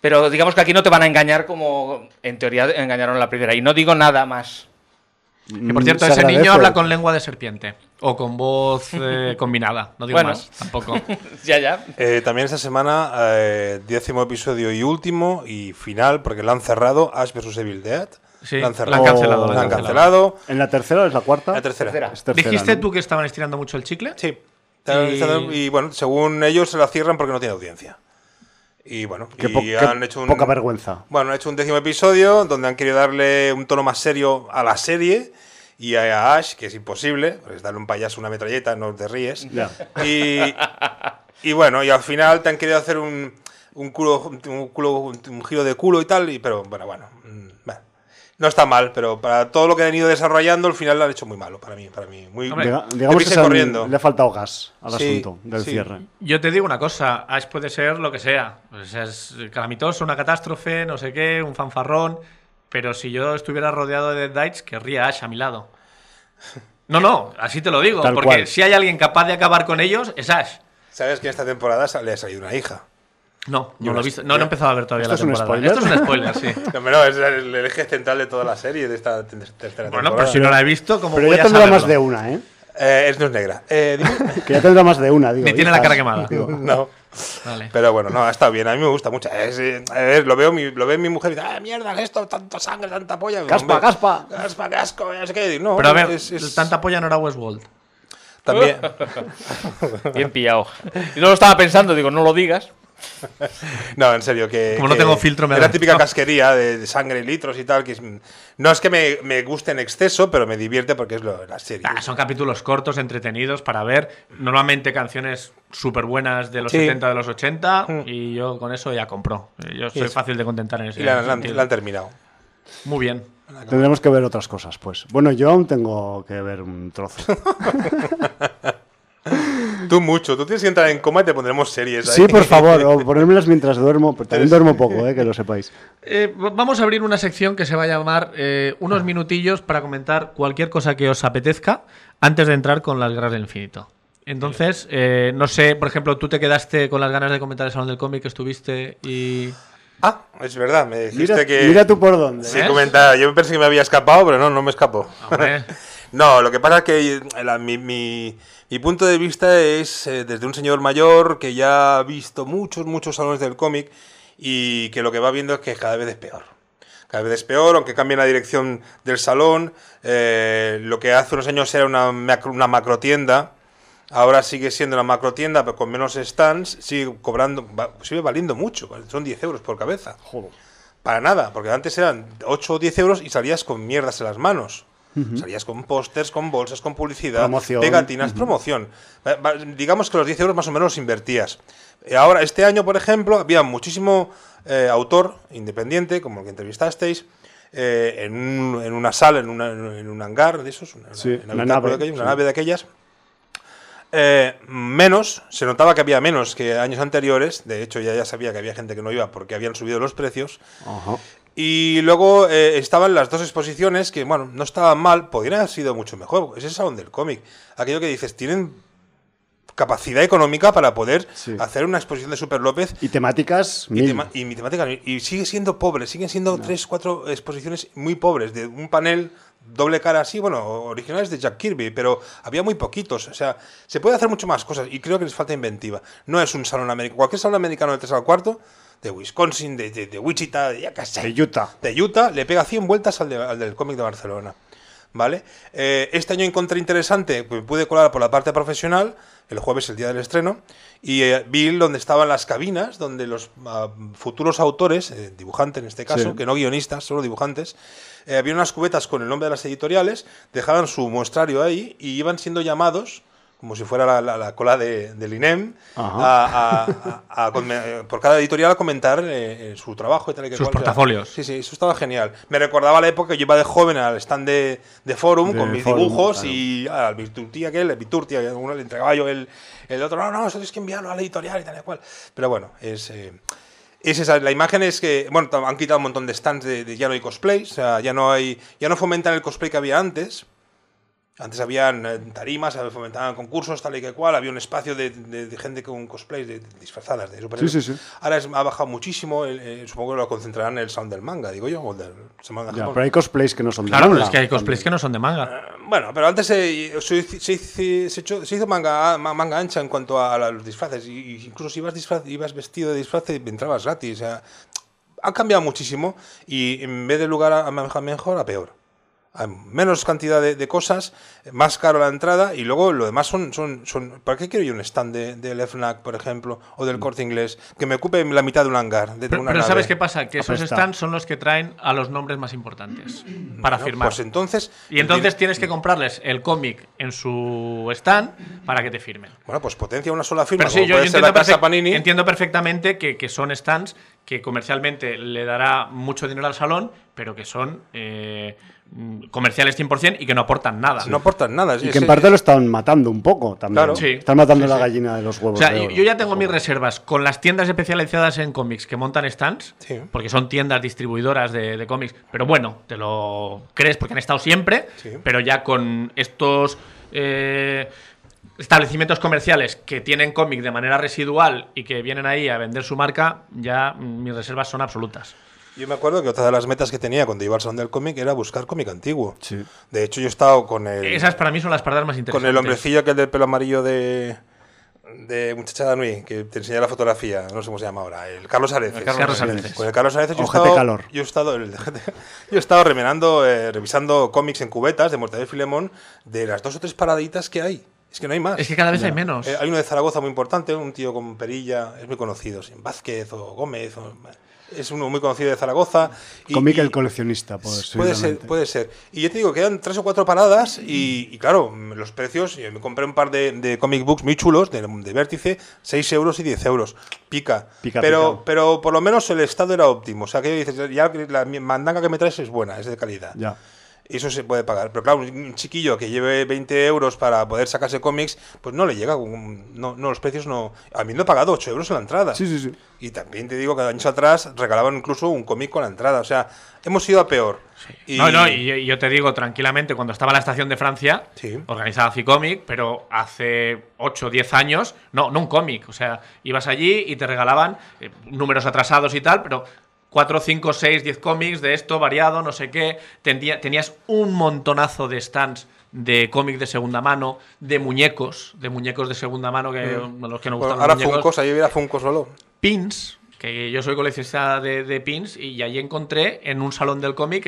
Pero digamos que aquí no te van a engañar como en teoría engañaron en la primera. Y no digo nada más. Que por cierto, ese niño habla con lengua de serpiente. O con voz combinada. No digo más, tampoco. ya. También esta semana, 10º episodio y último y final, porque lo han cerrado, Ash vs Evil Dead. Sí, lo han cerrado. Lo han cancelado. ¿En la tercera o es la cuarta? La tercera. Es tercera, ¿Dijiste ¿no? tú que estaban estirando mucho el chicle? Sí. Y bueno, según ellos se la cierran porque no tiene audiencia. Y bueno, han hecho poca vergüenza. Bueno, han hecho un 10º episodio donde han querido darle un tono más serio a la serie y a Ash, que es imposible, pues darle un payaso una metralleta, no te ríes. Ya. Y bueno, y al final te han querido hacer un giro de culo y tal, pero bueno. No está mal, pero para todo lo que han ido desarrollando, al final lo han hecho muy malo para mí. Muy digamos que corriendo. Le ha faltado gas al asunto del cierre. Yo te digo una cosa, Ash puede ser lo que sea. Pues es calamitoso, una catástrofe, no sé qué, un fanfarrón. Pero si yo estuviera rodeado de Dead Dice, querría Ash a mi lado. No, así te lo digo. Tal porque cual. si hay alguien capaz de acabar con ellos, es Ash. ¿Sabes que en esta temporada le ha salido una hija? No lo he visto. No he empezado a ver todavía la ¿Esto es un temporada. spoiler? Esto es un spoiler, sí. No, es el eje central de toda la serie, de esta tercera temporada. Bueno, pero si no la he visto, ¿cómo Pero voy ya a tendrá saberlo? más de una, ¿eh? No es negra. Dime. Que ya tendrá más de una, digo. Ni tiene la cara quemada. Digo. No. Vale. Pero bueno, no, está bien, a mí me gusta mucho. A ver, lo ve mi mujer y dice, mierda, esto, tanta sangre, tanta polla. Caspa, caspa. Caspa, casco, no sé qué. No, Pero a ver, tanta polla no era Westworld. También. Bien pillado. Y no lo estaba pensando, digo, no lo digas. No, en serio, que... Como no tengo filtro, me es da- la típica casquería de sangre y litros y tal, que no es que me guste en exceso, pero me divierte porque es la serie. Son capítulos cortos, entretenidos para ver. Normalmente canciones súper buenas de los Sí. 70, de los 80. Y yo con eso ya compro. Yo soy fácil de contentar en ese Y la sentido. han terminado. Muy bien. Tendremos que ver otras cosas, pues. Bueno, yo aún tengo que ver un trozo. Tú mucho, tú tienes que entrar en coma y te pondremos series ahí. Sí, por favor, o ponérmelas mientras duermo. Pero también duermo poco, que lo sepáis. Vamos a abrir una sección que se va a llamar unos minutillos para comentar cualquier cosa que os apetezca antes de entrar con las guerras del infinito. Entonces, no sé, por ejemplo, tú te quedaste con las ganas de comentar el Salón del Cómic que estuviste y... Es verdad, me dijiste que... Mira tú por dónde. Sí, comentaba. Yo pensé que me había escapado, pero no me escapó. Hombre. No, lo que pasa es que mi punto de vista es desde un señor mayor que ya ha visto muchos salones del cómic y que lo que va viendo es que cada vez es peor. Cada vez es peor, aunque cambie la dirección del salón. Lo que hace unos años era una macrotienda, ahora sigue siendo una macrotienda, pero con menos stands, sigue valiendo mucho. Son 10 euros por cabeza. Joder. Para nada, porque antes eran 8 o 10 euros y salías con mierdas en las manos. Salías con pósters, con bolsas, con publicidad, Promoción. pegatinas, promoción. Digamos que los 10 euros más o menos los invertías. Ahora, este año, por ejemplo, había muchísimo autor independiente, como el que entrevistasteis, en una sala, en un hangar de esos, una nave de aquellas. Se notaba que había menos que años anteriores. De hecho, ya sabía que había gente que no iba porque habían subido los precios. Ajá. Y luego estaban las dos exposiciones que, bueno, no estaban mal, podrían haber sido mucho mejor. Es el Salón del Cómic. Aquello que dices, tienen capacidad económica para poder hacer una exposición de Super López. Y temáticas Y sigue siendo pobre, siguen siendo 3-4 exposiciones muy pobres, de un panel doble cara así, bueno, originales de Jack Kirby, pero había muy poquitos. O sea, se puede hacer mucho más cosas y creo que les falta inventiva. No es un salón americano. Cualquier salón americano de 3 al cuarto, de Wisconsin, de Wichita, de Utah, le pega 100 vueltas al del cómic de Barcelona. ¿Vale? Este año encontré interesante, pues pude colar por la parte profesional, el jueves, el día del estreno, y vi donde estaban las cabinas, donde los futuros autores, dibujantes en este caso, que no guionistas, solo dibujantes, había unas cubetas con el nombre de las editoriales, dejaban su muestrario ahí y iban siendo llamados, como si fuera la cola del INEM, por cada editorial a comentar su trabajo y tal y que sus cual. portafolios. Sí, eso estaba genial. Me recordaba la época que yo iba de joven al stand de Forum con mis dibujos, claro. Y al Viturti uno le entregaba yo el otro, no, eso tienes que enviarlo a la editorial y tal y cual. Pero bueno, es esa, la imagen es que, bueno, han quitado un montón de stands ya no hay cosplay, o sea, ya no fomentan el cosplay que había antes. Antes habían tarimas, fomentaban concursos, tal y que cual, había un espacio de gente con cosplays disfrazadas de superhéroes. Sí. Ahora ha bajado muchísimo, supongo que lo concentrarán en el salón del manga, digo yo, o del manga ya, pero hay cosplays que no son de manga. Claro, es que hay cosplays que no son de manga. Bueno, pero antes se hizo manga ancha en cuanto a los disfraces, y incluso si ibas vestido de disfraz, entrabas gratis. O sea, ha cambiado muchísimo, y en vez de lugar a mejor, a peor. Hay menos cantidad de cosas, más caro la entrada, y luego lo demás son ¿para qué quiero yo un stand del FNAC, por ejemplo, o del Corte Inglés, que me ocupe la mitad de un hangar? Pero ¿sabes qué pasa? Que esos stands son los que traen a los nombres más importantes para firmar. Pues entonces... Y entonces tienes que comprarles el cómic en su stand para que te firmen. Bueno, pues potencia una sola firma, pero sí, como puede ser la Casa Panini. Entiendo perfectamente que son stands que comercialmente le dará mucho dinero al salón, pero que son comerciales 100% y que no aportan nada. No aportan nada. Y que en parte lo están matando un poco también. Claro. Sí. Están matando la gallina de los huevos. O sea, de oro. yo ya tengo mis reservas con las tiendas especializadas en cómics que montan stands, Sí. porque son tiendas distribuidoras de cómics, pero bueno, te lo crees porque han estado siempre, Sí. pero ya con estos establecimientos comerciales que tienen cómic de manera residual y que vienen ahí a vender su marca, ya mis reservas son absolutas. Yo me acuerdo que otra de las metas que tenía cuando iba al salón del cómic era buscar cómic antiguo. Sí. De hecho, yo he estado con el... Esas para mí son las paradas más interesantes. Con el hombrecillo aquel del pelo amarillo de Muchacha Nui, que te enseñé la fotografía, no sé cómo se llama ahora, el Carlos Areces. Carlos Areces. Con el Carlos Areces yo he estado revisando cómics en cubetas de Mortadelo y Filemón, de las 2 o 3 paraditas que hay. Es que no hay más. Es que cada vez hay menos. Hay uno de Zaragoza muy importante, un tío con perilla, es muy conocido, Vázquez o Gómez, es uno muy conocido de Zaragoza. Cómic el coleccionista, puede ser. Y yo te digo, quedan 3 o 4 paradas y claro, los precios, yo me compré un par de comic books muy chulos de Vértice, 6 euros y 10 euros. Pica. Pero por lo menos el estado era óptimo. O sea, que dices, ya la mandanga que me traes es buena, es de calidad. Ya. Eso se puede pagar. Pero claro, un chiquillo que lleve 20 euros para poder sacarse cómics, pues no le llega. No, los precios no. Habiendo pagado 8 euros en la entrada. Sí. Y también te digo que años atrás regalaban incluso un cómic con la entrada. O sea, hemos ido a peor. Sí. Y yo te digo tranquilamente, cuando estaba la estación de Francia, sí, organizaba Cicómic, pero hace 8 o 10 años, no un cómic. O sea, ibas allí y te regalaban números atrasados y tal, pero 4, 5, 6, 10 cómics de esto, variado, no sé qué. Tenías un montonazo de stands de cómic de segunda mano, de muñecos de segunda mano, que los que nos gustan ahora los muñecos. Funkos, ahí hubiera Funko solo. Pins, que yo soy coleccionista de pins, y allí encontré, en un salón del cómic,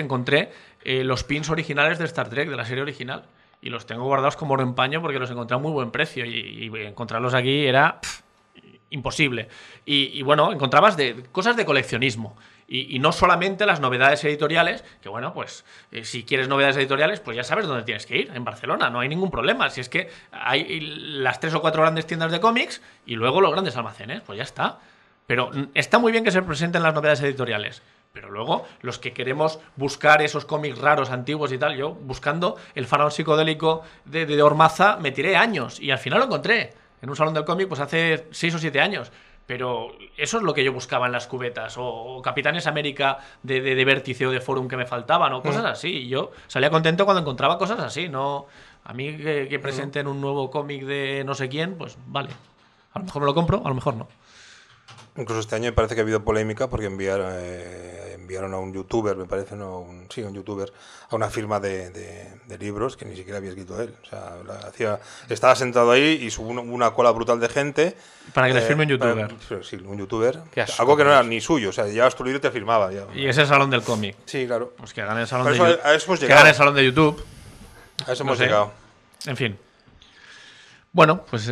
los pins originales de Star Trek, de la serie original. Y los tengo guardados como oro en paño porque los encontré a muy buen precio. Y encontrarlos aquí era imposible. Y bueno, encontrabas cosas de coleccionismo. Y no solamente las novedades editoriales, que bueno, pues si quieres novedades editoriales, pues ya sabes dónde tienes que ir, en Barcelona, no hay ningún problema. Si es que hay las 3 o 4 grandes tiendas de cómics y luego los grandes almacenes, pues ya está. Pero está muy bien que se presenten las novedades editoriales, pero luego los que queremos buscar esos cómics raros, antiguos y tal, yo buscando el faraón psicodélico de Ormaza me tiré años y al final lo encontré en un salón del cómic pues hace 6 o 7 años. Pero eso es lo que yo buscaba en las cubetas, o Capitanes América de Vértice o de Forum que me faltaban, o cosas así. Y yo salía contento cuando encontraba cosas así. No, a mí que presenten un nuevo cómic de no sé quién, pues vale. A lo mejor me lo compro, a lo mejor no. Incluso este año me parece que ha habido polémica porque enviaron a un youtuber, me parece, un youtuber, a una firma de libros que ni siquiera había escrito él. O sea, estaba sentado ahí y hubo una cola brutal de gente. Para que les firme un youtuber. Sí, un youtuber. Asco, algo que no era ni suyo. O sea, llevabas tu libro y te firmaba. Ya. Y ese es el salón del cómic. Sí, claro. Pues que hagan el salón de YouTube. A eso hemos que llegado. hagan el salón de YouTube. A eso hemos llegado. En fin. Bueno, pues...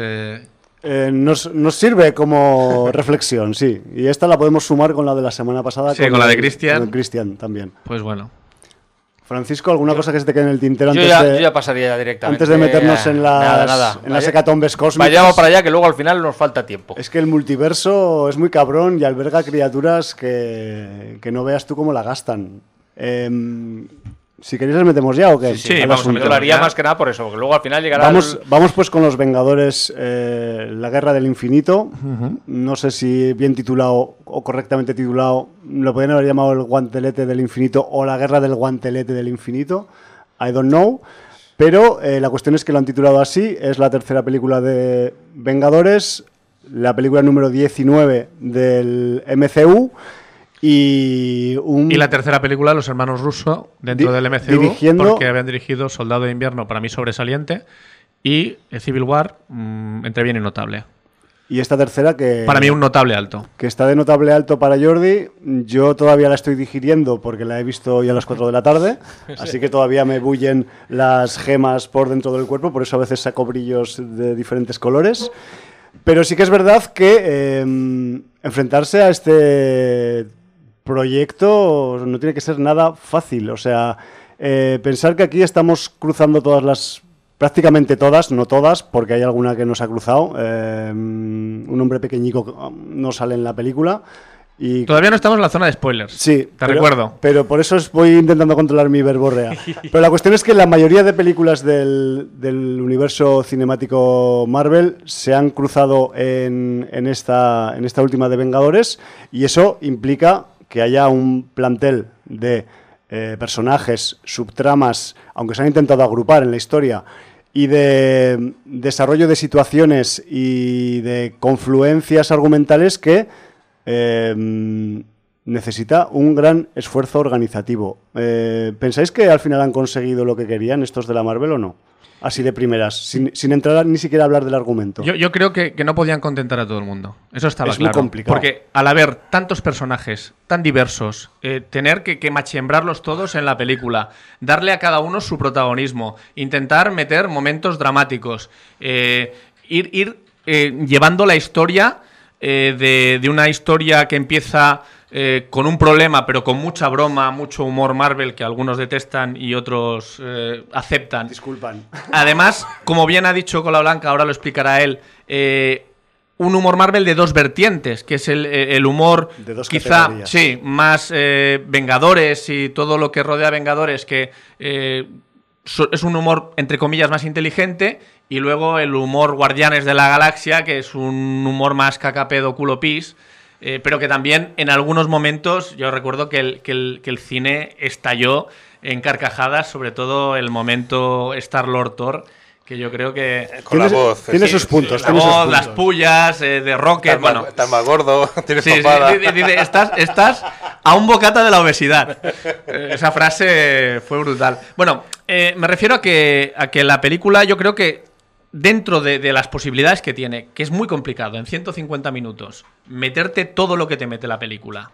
Nos sirve como reflexión, sí. Y esta la podemos sumar con la de la semana pasada. Sí, con la de Cristian. Con Cristian también. Pues bueno. Francisco, ¿alguna cosa que se te quede en el tintero yo ya pasaría directamente. Antes de meternos en las hecatombes cósmicas? Vayamos para allá, que luego al final nos falta tiempo. Es que el multiverso es muy cabrón y alberga criaturas que no veas tú cómo la gastan. Si queréis les metemos ya o qué. Sí, vamos a meterlo. Yo lo haría más que nada por eso, porque luego al final llegará... Vamos pues con los Vengadores, la Guerra del Infinito. No sé si bien titulado o correctamente titulado, lo podrían haber llamado el Guantelete del Infinito o la Guerra del Guantelete del Infinito. I don't know. Pero la cuestión es que lo han titulado así, es la tercera película de Vengadores, la película número 19 del MCU y la tercera película de los hermanos Russo dentro del MCU, porque habían dirigido Soldado de Invierno, para mí sobresaliente, y Civil War, entre bien y notable. Y esta tercera que... Para mí un notable alto. Que está de notable alto para Jordi. Yo todavía la estoy digiriendo porque la he visto hoy a las 4 de la tarde. Así que todavía me bullen las gemas por dentro del cuerpo. Por eso a veces saco brillos de diferentes colores. Pero sí que es verdad que enfrentarse a este proyecto no tiene que ser nada fácil. O sea, pensar que aquí estamos cruzando prácticamente todas, no todas, porque hay alguna que nos ha cruzado. Un hombre pequeñico no sale en la película. Y todavía no estamos en la zona de spoilers. Sí, recuerdo. Pero por eso voy intentando controlar mi verborrea. Pero la cuestión es que la mayoría de películas del universo cinemático Marvel se han cruzado en esta última de Vengadores, y eso implica que haya un plantel de personajes, subtramas, aunque se han intentado agrupar en la historia, y de desarrollo de situaciones y de confluencias argumentales que necesita un gran esfuerzo organizativo. ¿Pensáis que al final han conseguido lo que querían estos de la Marvel o no? Así de primeras, sin entrar ni siquiera a hablar del argumento. Yo creo que no podían contentar a todo el mundo. Eso estaba claro. Es muy complicado. Porque al haber tantos personajes tan diversos, tener que machembrarlos todos en la película, darle a cada uno su protagonismo, intentar meter momentos dramáticos, ir llevando la historia de una historia que empieza con un problema, pero con mucha broma, mucho humor Marvel, que algunos detestan y otros aceptan. Disculpan. Además, como bien ha dicho Cola Blanca, ahora lo explicará él, un humor Marvel de dos vertientes, que es el humor de dos quizá categorías. Más Vengadores y todo lo que rodea a Vengadores, que es un humor, entre comillas, más inteligente, y luego el humor Guardianes de la Galaxia, que es un humor más cacapedo, culo pis, pero que también en algunos momentos yo recuerdo que el cine estalló en carcajadas, sobre todo el momento Star-Lord Thor, que yo creo que... Con la voz. Tiene sus puntos. La voz, las pullas, de Rocket, bueno... Estás más gordo, tienes sí, papada. Estás a un bocata de la obesidad. Esa frase fue brutal. Bueno, me refiero a que la película, yo creo que dentro de las posibilidades que tiene, que es muy complicado, en 150 minutos, meterte todo lo que te mete la película.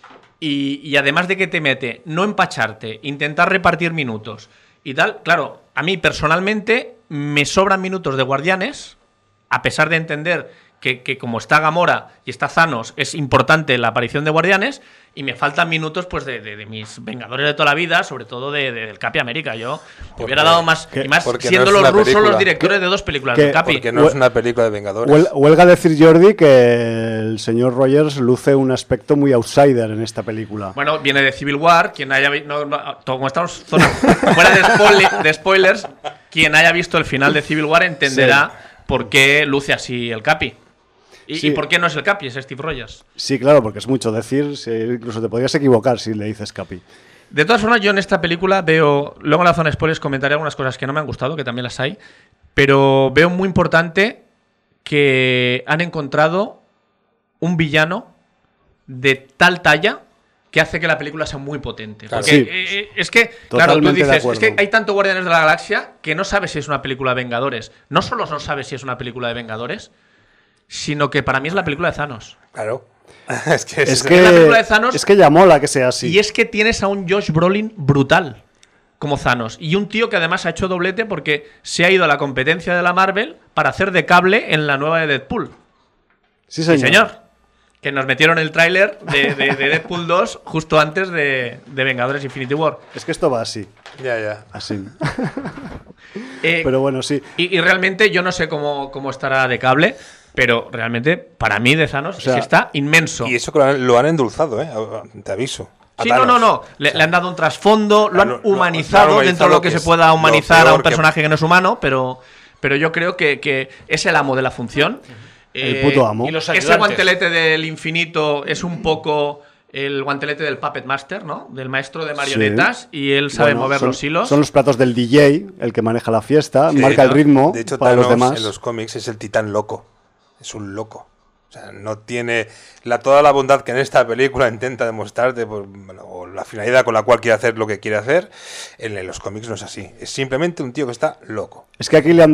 Y además de que te mete, no empacharte, intentar repartir minutos y tal. Claro, a mí personalmente me sobran minutos de Guardianes, a pesar de entender que como está Gamora y está Thanos, es importante la aparición de Guardianes, y me faltan minutos pues de mis Vengadores de toda la vida, sobre todo del Capi América. Yo te hubiera dado más, y más siendo no los rusos película. Los directores de dos películas del Capi. Porque no es una película de Vengadores. Huelga decir, Jordi, que el señor Rogers luce un aspecto muy outsider en esta película. Bueno, viene de Civil War, quien haya como estamos fuera de spoilers, quien haya visto el final de Civil War entenderá por qué luce así el Capi. ¿Y por qué no es el Capi? Es Steve Rogers. Sí, claro, porque es mucho decir, incluso te podrías equivocar si le dices Capi. De todas formas, yo en esta película veo, luego en la zona de spoilers comentaré algunas cosas que no me han gustado, que también las hay, pero veo muy importante que han encontrado un villano de tal talla que hace que la película sea muy potente. Claro. Porque es que, claro, tú dices, es que hay tanto Guardianes de la Galaxia que no sabes si es una película de Vengadores. No solo no sabes si es una película de Vengadores, sino que para mí es la película de Thanos. Claro. Es la película de Thanos, es que ya mola que sea así. Y es que tienes a un Josh Brolin brutal como Thanos. Y un tío que además ha hecho doblete porque se ha ido a la competencia de la Marvel para hacer de cable en la nueva de Deadpool. Sí, señor. Sí, señor. Que nos metieron el tráiler de Deadpool 2 justo antes de Vengadores Infinity War. Es que esto va así. Ya. Así. Pero bueno, sí. Y realmente yo no sé cómo estará de cable, pero realmente para mí de Thanos es que está inmenso. Y eso que lo han endulzado, te aviso. Sí, no. Le han dado un trasfondo, lo han humanizado dentro de lo que se pueda humanizar a un personaje que no es humano, pero yo creo que es el amo de la función. El puto amo. Y ese guantelete del infinito es un poco el guantelete del Puppet Master, ¿no? Del maestro de marionetas, y él sabe mover los hilos. Son los platos del DJ, el que maneja la fiesta, marca el ritmo de hecho, para Thanos, los demás. en los cómics es el titán loco. Es un loco. O sea, no tiene toda la bondad que en esta película intenta demostrarte, o la finalidad con la cual quiere hacer lo que quiere hacer. En los cómics no es así. Es simplemente un tío que está loco. Es que aquí le han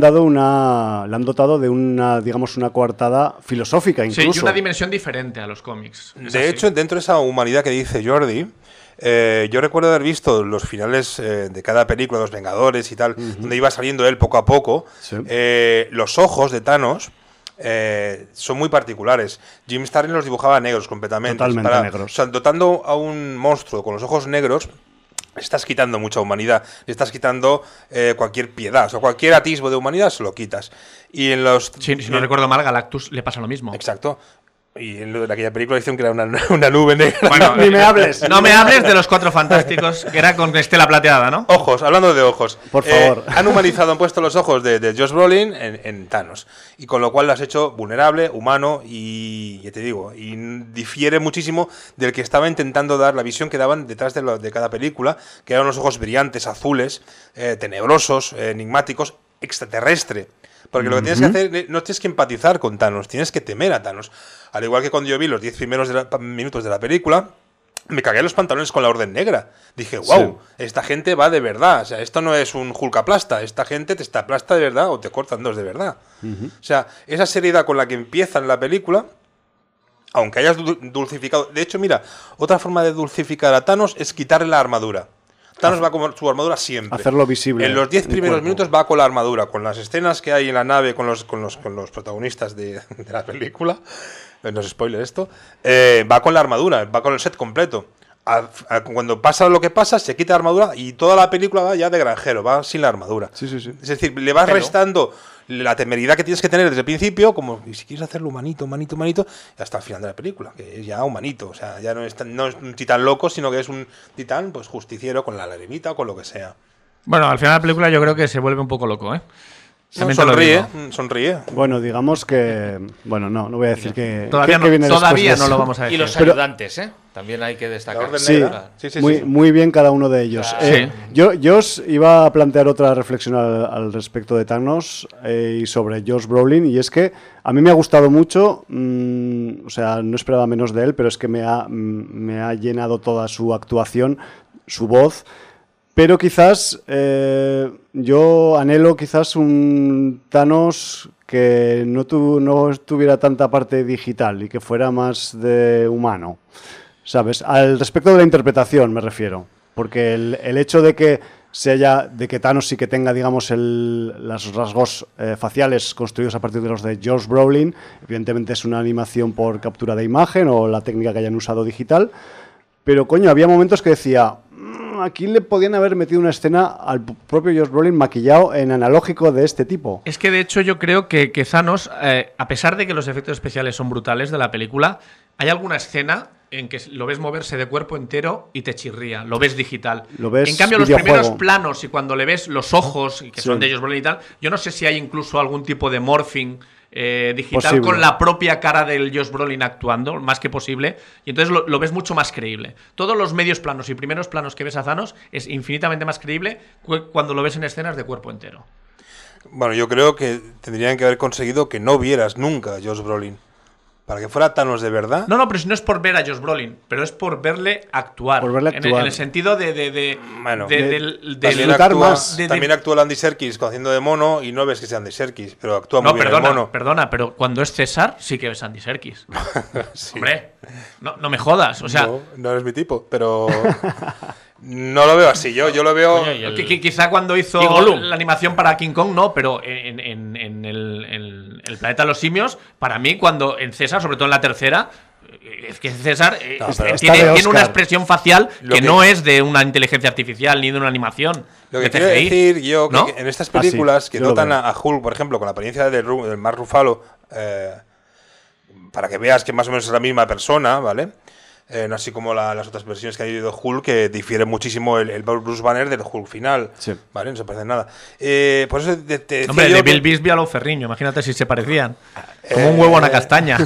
dotado de una, digamos, una coartada filosófica incluso. Sí, y una dimensión diferente a los cómics. De hecho, dentro de esa humanidad que dice Jordi, yo recuerdo haber visto los finales de cada película, de los Vengadores y tal, donde iba saliendo él poco a poco. Sí. Los ojos de Thanos son muy particulares. Jim Starlin los dibujaba negros completamente. Totalmente negros. O sea, dotando a un monstruo con los ojos negros, le estás quitando mucha humanidad, le estás quitando cualquier piedad, o sea, cualquier atisbo de humanidad se lo quitas. Y en los... Sí, si no recuerdo mal, Galactus le pasa lo mismo. Exacto. Y en aquella película dicen que era una nube negra. Bueno, ni me hables. No me hables de los Cuatro Fantásticos, que era con estela plateada, ¿no? Ojos, hablando de ojos. Por favor. Han humanizado, han puesto los ojos de Josh Brolin en Thanos. Y con lo cual lo has hecho vulnerable, humano y, ya te digo, y difiere muchísimo del que estaba intentando dar la visión que daban detrás de cada película, que eran unos ojos brillantes, azules, tenebrosos, enigmáticos, extraterrestre. Porque lo que tienes que hacer, no tienes que empatizar con Thanos, tienes que temer a Thanos. Al igual que cuando yo vi los 10 primeros minutos de la película, me cagué los pantalones con la Orden Negra. Dije, wow, esta gente va de verdad. O sea, esto no es un Hulkaplasta. Esta gente te aplasta de verdad o te cortan dos de verdad. O sea, esa seriedad con la que empiezan la película, aunque hayas dulcificado... De hecho, mira, otra forma de dulcificar a Thanos es quitarle la armadura. Thanos va con su armadura siempre. Hacerlo visible. En los 10 primeros minutos va con la armadura, con las escenas que hay en la nave, con los protagonistas de la película. No es spoiler esto. Va con la armadura, va con el set completo. Cuando pasa lo que pasa, se quita la armadura y toda la película va ya de granjero, va sin la armadura. Sí. Es decir, le vas restando la temeridad que tienes que tener desde el principio, como y si quieres hacerlo humanito, hasta el final de la película, que es ya humanito. O sea, ya no es un titán loco, sino que es un titán pues justiciero con la lagrimita o con lo que sea. Bueno, al final de la película yo creo que se vuelve un poco loco, ¿eh? Sonríe. Bueno, digamos que... Bueno, no voy a decir que... Todavía no lo vamos a decir. Y los ayudantes, También hay que destacar. Sí, muy bien cada uno de ellos. Yo os iba a plantear otra reflexión al respecto de Thanos y sobre Josh Brolin, y es que a mí me ha gustado mucho, o sea, no esperaba menos de él, pero es que me ha llenado toda su actuación, su voz. Pero quizás yo anhelo quizás un Thanos que no tuviera tanta parte digital y que fuera más de humano, ¿sabes? Al respecto de la interpretación me refiero, porque el hecho de que Thanos sí que tenga, digamos, los rasgos faciales construidos a partir de los de Josh Brolin, evidentemente es una animación por captura de imagen o la técnica que hayan usado digital, pero coño, había momentos que decía... Aquí le podían haber metido una escena al propio Josh Brolin maquillado en analógico de este tipo. Es que de hecho yo creo que Thanos, a pesar de que los efectos especiales son brutales de la película, hay alguna escena en que lo ves moverse de cuerpo entero y te chirría, lo ves digital. En cambio, los primeros planos y cuando le ves los ojos, que son de Josh Brolin y tal, yo no sé si hay incluso algún tipo de morphing digital posible, con la propia cara del Josh Brolin actuando, más que posible, y entonces lo ves mucho más creíble. Todos los medios planos y primeros planos que ves a Thanos es infinitamente más creíble cuando lo ves en escenas de cuerpo entero. Bueno, yo creo que tendrían que haber conseguido que no vieras nunca a Josh Brolin. Para que fuera Thanos de verdad. No, pero si no es por ver a Josh Brolin, pero es por verle actuar. Por verle actuar. En el sentido también actúa el Andy Serkis haciendo de mono y no ves que sea Andy Serkis, pero actúa muy bien el mono. Perdona, pero cuando es César sí que ves a Andy Serkis. Sí. Hombre, no me jodas. O sea, no es mi tipo, pero... No lo veo así, yo lo veo... Oye, quizá cuando hizo la animación para King Kong, no, pero en el Planeta de los Simios, para mí, cuando en César, sobre todo en la tercera, es que César tiene una expresión facial que no es de una inteligencia artificial ni de una animación. Lo que quiero decir yo, ¿no? Que en estas películas que dotan a Hulk, por ejemplo, con la apariencia del Mark Ruffalo, para que veas que más o menos es la misma persona, ¿vale? no así como las otras versiones que ha habido de Hulk, que difiere muchísimo el Bruce Banner del Hulk final. Sí. ¿Vale? No se parecen nada. Por eso te decía Hombre, yo de Bill que- Bixby a Lou Ferrigno, imagínate si se parecían. Como un huevo a una castaña.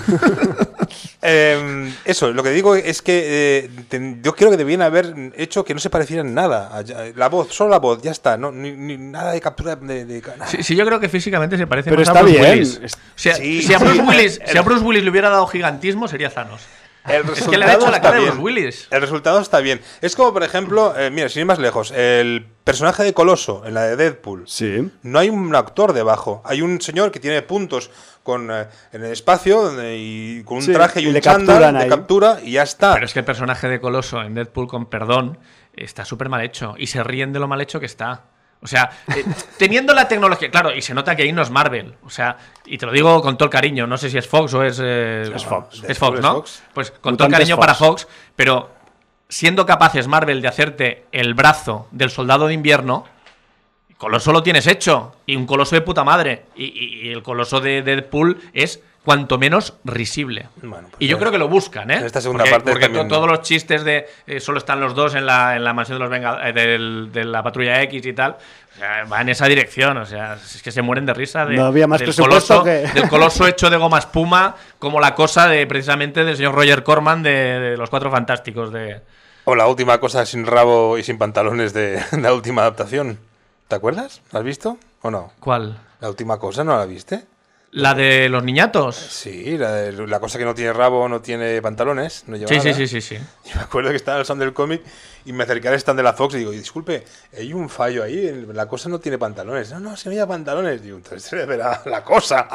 Eso, lo que digo es que yo creo que debían haber hecho que no se parecieran nada. La voz, solo la voz, ya está. No, ni nada de captura de nada. Sí, yo creo que físicamente se parece Pero más está a Bruce bien. Willis. O sea, Sí, si a Bruce sí. Willis, si a Bruce Willis le hubiera dado gigantismo, sería Thanos. El Es que le ha hecho la está cara de bien. Bruce Willis. El resultado está bien. Es como, por ejemplo, mira, sin ir más lejos, el personaje de Coloso en la de Deadpool. Sí. No hay un actor debajo. Hay un señor que tiene puntos en el espacio y con un Sí, traje y y un le chándal capturan de ahí. captura y ya está. Pero es que el personaje de Coloso en Deadpool, con perdón, está súper mal hecho. Y se ríen de lo mal hecho que está. O sea, teniendo la tecnología... Claro, y se nota que ahí no es Marvel. O sea, y te lo digo con todo el cariño. No sé si es Fox o es... Es Fox. Es Fox, ¿no? Fox. Pues con todo el Mutantes cariño Fox. para Fox. Pero siendo capaces Marvel de hacerte el brazo del Soldado de Invierno... Coloso lo tienes hecho. Y un Coloso de puta madre. Y el Coloso de Deadpool es... cuanto menos risible. Bueno, pues y yo creo que lo buscan, ¿eh? en esta segunda porque, parte porque también, todos ¿no? los chistes de solo están los dos en la mansión de los de la Patrulla X y tal, o sea, va en esa dirección. O sea, es que se mueren de risa No había más del presupuesto coloso, que- del Coloso hecho de goma espuma, como la cosa de precisamente del señor Roger Corman de Los Cuatro Fantásticos de... O la última cosa sin rabo y sin pantalones de la última adaptación. ¿Te acuerdas? ¿La has visto o no? ¿Cuál? La última cosa, ¿no la viste? ¿La de los niñatos? Sí, la cosa que no tiene rabo, no tiene pantalones, no lleva Sí, nada. sí. Y me acuerdo que estaba en el stand del cómic y me acerqué al stand de la Fox y digo, disculpe, hay un fallo ahí, la cosa no tiene pantalones. No, si no lleva pantalones. Digo, entonces se le verá a la cosa.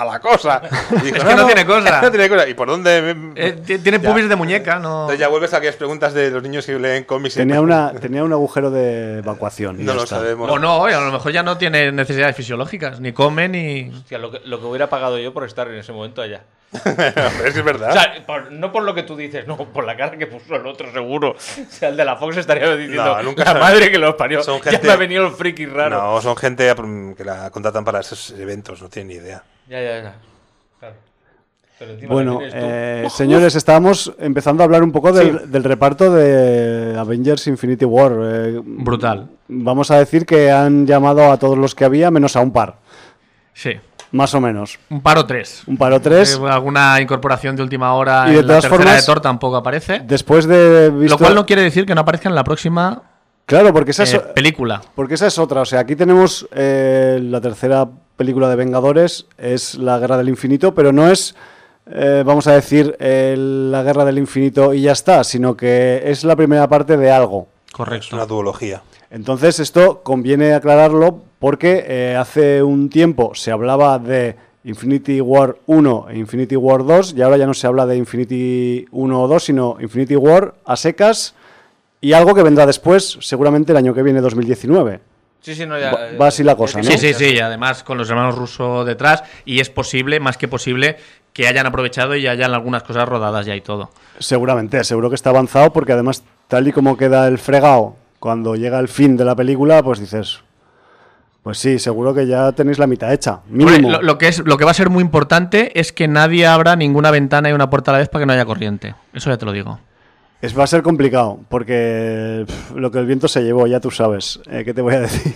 Y digo, Es que no tiene cosa. No tiene cosa. ¿Y por dónde? Tiene Ya. pubis de muñeca, ¿no? Entonces ya vuelves a aquellas preguntas de los niños que leen cómics. Tenía un agujero de evacuación. y No ya lo está. sabemos. O no, a lo mejor ya no tiene necesidades fisiológicas, ni come ni... Hostia, lo que hubiera pagado yo por estar en ese momento allá. Pero es que es verdad. O sea, no por lo que tú dices, no, por la cara que puso el otro, seguro. O sea, el de la Fox estaría diciendo, No, nunca la son- madre que los parió. son Ya gente- me ha venido el friki raro. No, son gente que la contratan para esos eventos, no tienen ni idea. Ya. Claro. Pero encima Bueno, le tienes tú. señores, estábamos empezando a hablar un poco del reparto de Avengers Infinity War. Brutal. Vamos a decir que han llamado a todos los que había, menos a un par, Sí. más o menos. Un par o tres. Un par o tres. Alguna incorporación de última hora Y de en la todas tercera formas, de Thor tampoco aparece. Después de visto... Lo cual no quiere decir que no aparezca en la próxima Claro, porque esa es... película. Porque esa es otra, o sea, aquí tenemos la tercera película de Vengadores, es la Guerra del Infinito, pero no es, vamos a decir, la Guerra del Infinito y ya está, sino que es la primera parte de algo. Es Correcto. una duología. Entonces esto conviene aclararlo porque hace un tiempo se hablaba de Infinity War 1 e Infinity War 2 y ahora ya no se habla de Infinity 1 o 2, sino Infinity War a secas y algo que vendrá después, seguramente el año que viene, 2019. Sí, no, ya. Va así la cosa, ¿no? Sí, y además con los hermanos rusos detrás, y es posible, más que posible, que hayan aprovechado y hayan algunas cosas rodadas ya y todo. Seguramente, seguro que está avanzado porque además tal y como queda el fregado cuando llega el fin de la película, pues dices, pues sí, seguro que ya tenéis la mitad hecha, mínimo. Hombre, lo que va a ser muy importante es que nadie abra ninguna ventana y una puerta a la vez para que no haya corriente. Eso ya te lo digo. Va a ser complicado porque lo que el viento se llevó, ya tú sabes. ¿Qué te voy a decir?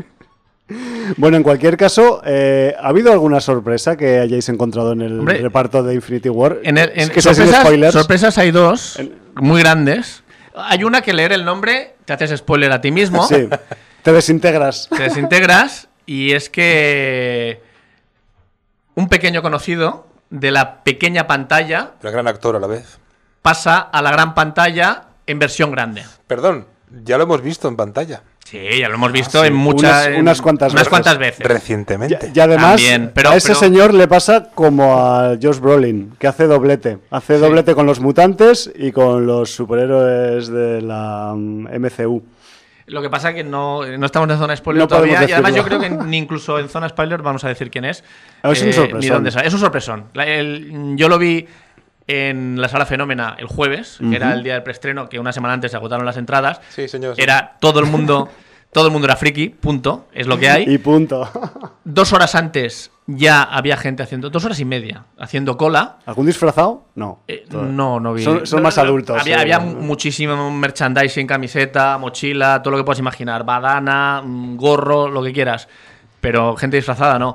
Bueno, en cualquier caso, ¿ha habido alguna sorpresa que hayáis encontrado en el reparto de Infinity War? En que spoilers. Sorpresas hay dos, muy grandes. Hay una que leer el nombre te haces spoiler a ti mismo. Sí, te desintegras. Te desintegras, y es que un pequeño conocido de la pequeña pantalla Pero gran actor a la vez. pasa a la gran pantalla en versión grande. Perdón, ya lo hemos visto en pantalla. Sí, ya lo hemos visto en unas cuantas veces. Recientemente. Y además, También, pero- a ese pero- señor le pasa como a Josh Brolin, que hace doblete. Hace doblete con los mutantes y con los superhéroes de la MCU. Lo que pasa es que no estamos en zona spoiler No podemos todavía, y además yo decirlo. creo que ni incluso en zona spoiler vamos a decir quién es. Es un sorpresón. Ni dónde sale. Es un sorpresón. Yo lo vi en la Sala Fenómena el jueves, que era el día del preestreno, que una semana antes se agotaron las entradas. Sí, señor. sí. Era todo el mundo era friki, punto, es lo que hay. Y punto. 2 horas antes ya había gente haciendo 2 horas y media, haciendo cola. ¿Algún disfrazado? No. No vi. Son más adultos. Había muchísimo merchandising, camiseta, mochila, todo lo que puedas imaginar. Badana, gorro, lo que quieras. Pero gente disfrazada no.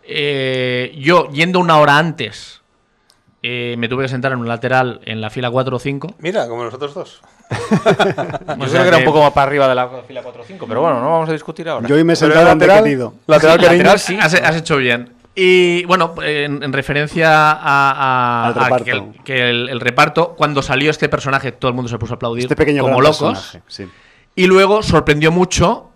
Yo, yendo 1 hora antes, me tuve que sentar en un lateral en la fila 4 o 5. Mira, como nosotros dos. Yo creo que era un poco más para arriba de la fila 4 o 5, pero bueno, no vamos a discutir ahora. Yo hoy me he sentado donde he querido. Lateral, Sí, has hecho bien. Y bueno, en referencia Al reparto. que el reparto, cuando salió este personaje, todo el mundo se puso a aplaudir Este pequeño como gran locos. personaje, sí. Y luego sorprendió mucho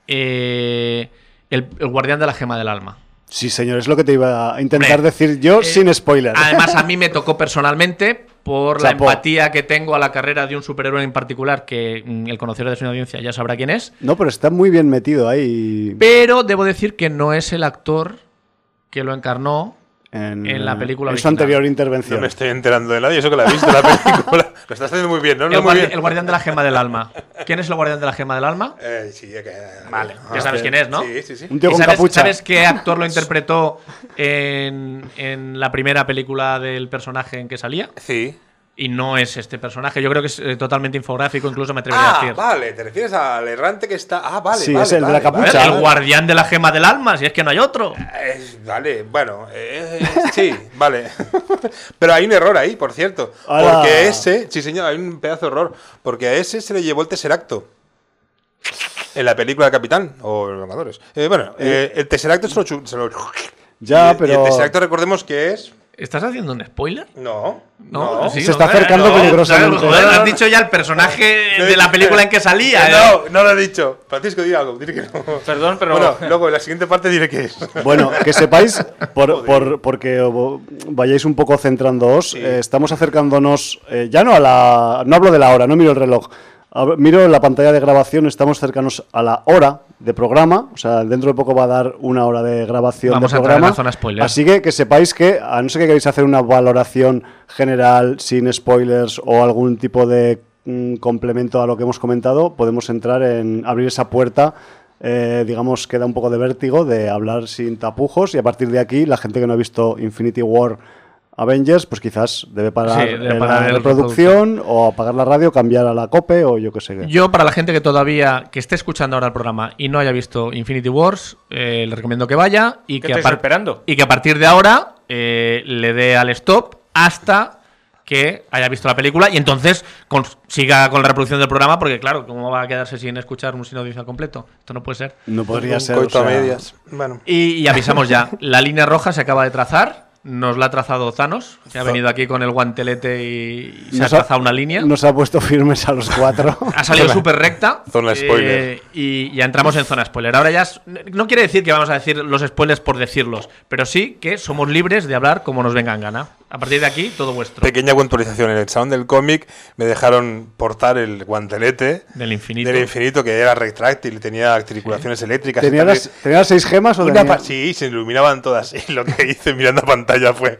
el guardián de la gema del alma. Sí, señor, es lo que te iba a intentar Hombre, decir yo sin spoiler. Además, a mí me tocó personalmente por la Chapó. empatía que tengo a la carrera de un superhéroe en particular, que el conocedor de su audiencia ya sabrá quién es. No, pero está muy bien metido ahí. Pero debo decir que no es el actor que lo encarnó en la película en su original. anterior No intervención. me estoy enterando de nadie, eso que la he visto la película. Lo estás haciendo muy bien, ¿no? El, Muy bien. el guardián de la gema del alma. ¿Quién es el guardián de la gema del alma? Sí, Vale, ya sabes quién es, ¿no? Sí. Un tío ¿Y con capucha. sabes qué actor lo interpretó en la primera película del personaje en que salía? Sí. Y no es este personaje. Yo creo que es totalmente infográfico, incluso me atrevería a decir. Vale, te refieres al errante que está. Vale, Sí, vale, es el de vale, la capucha. vale. El guardián de la gema del alma, si es que no hay otro. Vale, bueno, sí, vale. Pero hay un error ahí, por cierto. ¡Hala! Porque sí señor, hay un pedazo de error. Porque a ese se le llevó el Tesseracto. En la película de Capitán, o Los Vengadores. El Tesseracto se lo. Ya, y el pero Tesseracto recordemos que es. ¿Estás haciendo un spoiler? No. Sí, Se está hombre, acercando peligrosamente. Joder, has dicho ya el personaje No he de la dicho- película en que salía. No lo he dicho. Francisco, di algo, dile que no. Perdón, pero... Bueno, luego en la siguiente parte diré qué es. bueno, que sepáis, porque vayáis un poco centrándoos, estamos acercándonos, ya no a la... No hablo de la hora, no miro el reloj. Miro la pantalla de grabación, estamos cercanos a la hora de programa, o sea, dentro de poco va a dar 1 hora de grabación Vamos de a entrar en programa. la zona spoiler. Así que sepáis que, a no ser que queráis hacer una valoración general sin spoilers o algún tipo de complemento a lo que hemos comentado, podemos entrar en abrir esa puerta, digamos, que da un poco de vértigo de hablar sin tapujos, y a partir de aquí la gente que no ha visto Infinity War Avengers, pues quizás debe parar, Sí, debe parar la el reproducción o apagar la radio, cambiar a la COPE o yo qué sé. Yo, para la gente que esté escuchando ahora el programa y no haya visto Infinity Wars, le recomiendo que vaya y ¿Qué estáis esperando? y que a partir de ahora le dé al stop hasta que haya visto la película y entonces siga con la reproducción del programa, porque claro, ¿cómo va a quedarse sin escuchar un sin audiencia completo? Esto no puede ser. No podría Un ser. coito o sea, a medias. Bueno. Y avisamos ya, la línea roja se acaba de trazar. Nos la ha trazado Thanos, que ha venido aquí con el guantelete y se ha trazado una línea. Nos ha puesto firmes a los 4. Ha salido súper recta. Zona spoiler. Y ya entramos en zona spoiler. Ahora ya no quiere decir que vamos a decir los spoilers por decirlos, pero sí que somos libres de hablar como nos venga en gana. A partir de aquí, todo vuestro. Pequeña puntualización. En el sound del cómic me dejaron portar el guantelete Del infinito. que era retráctil y tenía articulaciones eléctricas. ¿Tenía las 6 gemas o Una tenía? sí, se iluminaban todas. Y lo que hice mirando a pantalla fue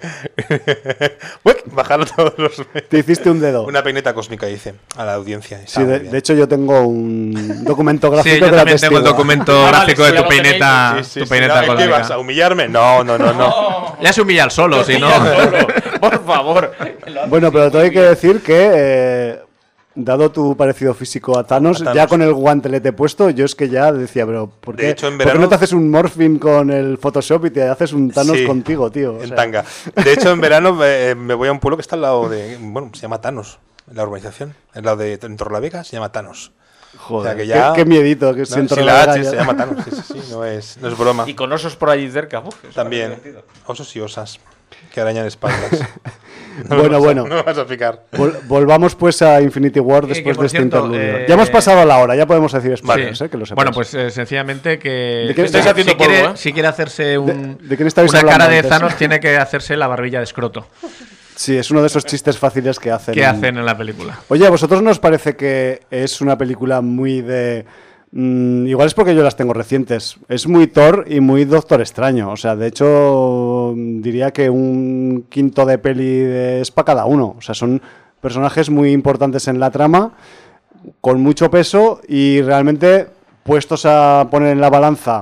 bajaron todos los. Te hiciste un dedo. Una peineta cósmica hice a la audiencia. Sí, Estaba muy bien. de hecho yo tengo un documento gráfico Sí, yo que la también tengo el atestigua. documento Vale, gráfico de sí, tu ya lo peineta, tenéis. Sí, tu sí, peineta ¿qué colérica. vas a humillarme? No. Ya se humilla el solo, si no. Por favor. Bueno, pero te hay que decir que, dado tu parecido físico a Thanos, ya con el guantelete puesto, yo es que ya decía, pero ¿por De qué, hecho, en ¿por qué verano- no te haces un Morphin con el Photoshop y te haces un Thanos Sí, contigo, tío? O En sea, tanga. De hecho, en verano me voy a un pueblo que está al lado de. Bueno, se llama Thanos. La urbanización. Al lado de Torrelavega se llama Thanos. Joder, O sea que ya- qué miedito que No, siento si la H se llama Thanos. Sí, no es broma. Y con osos por allí cerca. Uf, eso También. es divertido. Osos y osas que arañan espaldas. Bueno. No me vas a picar. Volvamos pues a Infinity War Que, después por de este cierto, interludio. Ya hemos pasado la hora, ya podemos decir spoilers, Sí. que lo sepáis. Bueno, pues sencillamente que ¿De qué estáis haciendo si, quiere, polvo, si quiere hacerse ¿De quién estabais una hablando cara de antes? Thanos, tiene que hacerse la barbilla de escroto Sí, es uno de esos chistes fáciles que hacen. que hacen en la película. Oye, ¿a vosotros no os parece que es una película muy de... igual es porque yo las tengo recientes. Es muy Thor y muy Doctor Extraño. O sea, de hecho, diría que un quinto de peli es para cada uno. O sea, son personajes muy importantes en la trama, con mucho peso y realmente puestos a poner en la balanza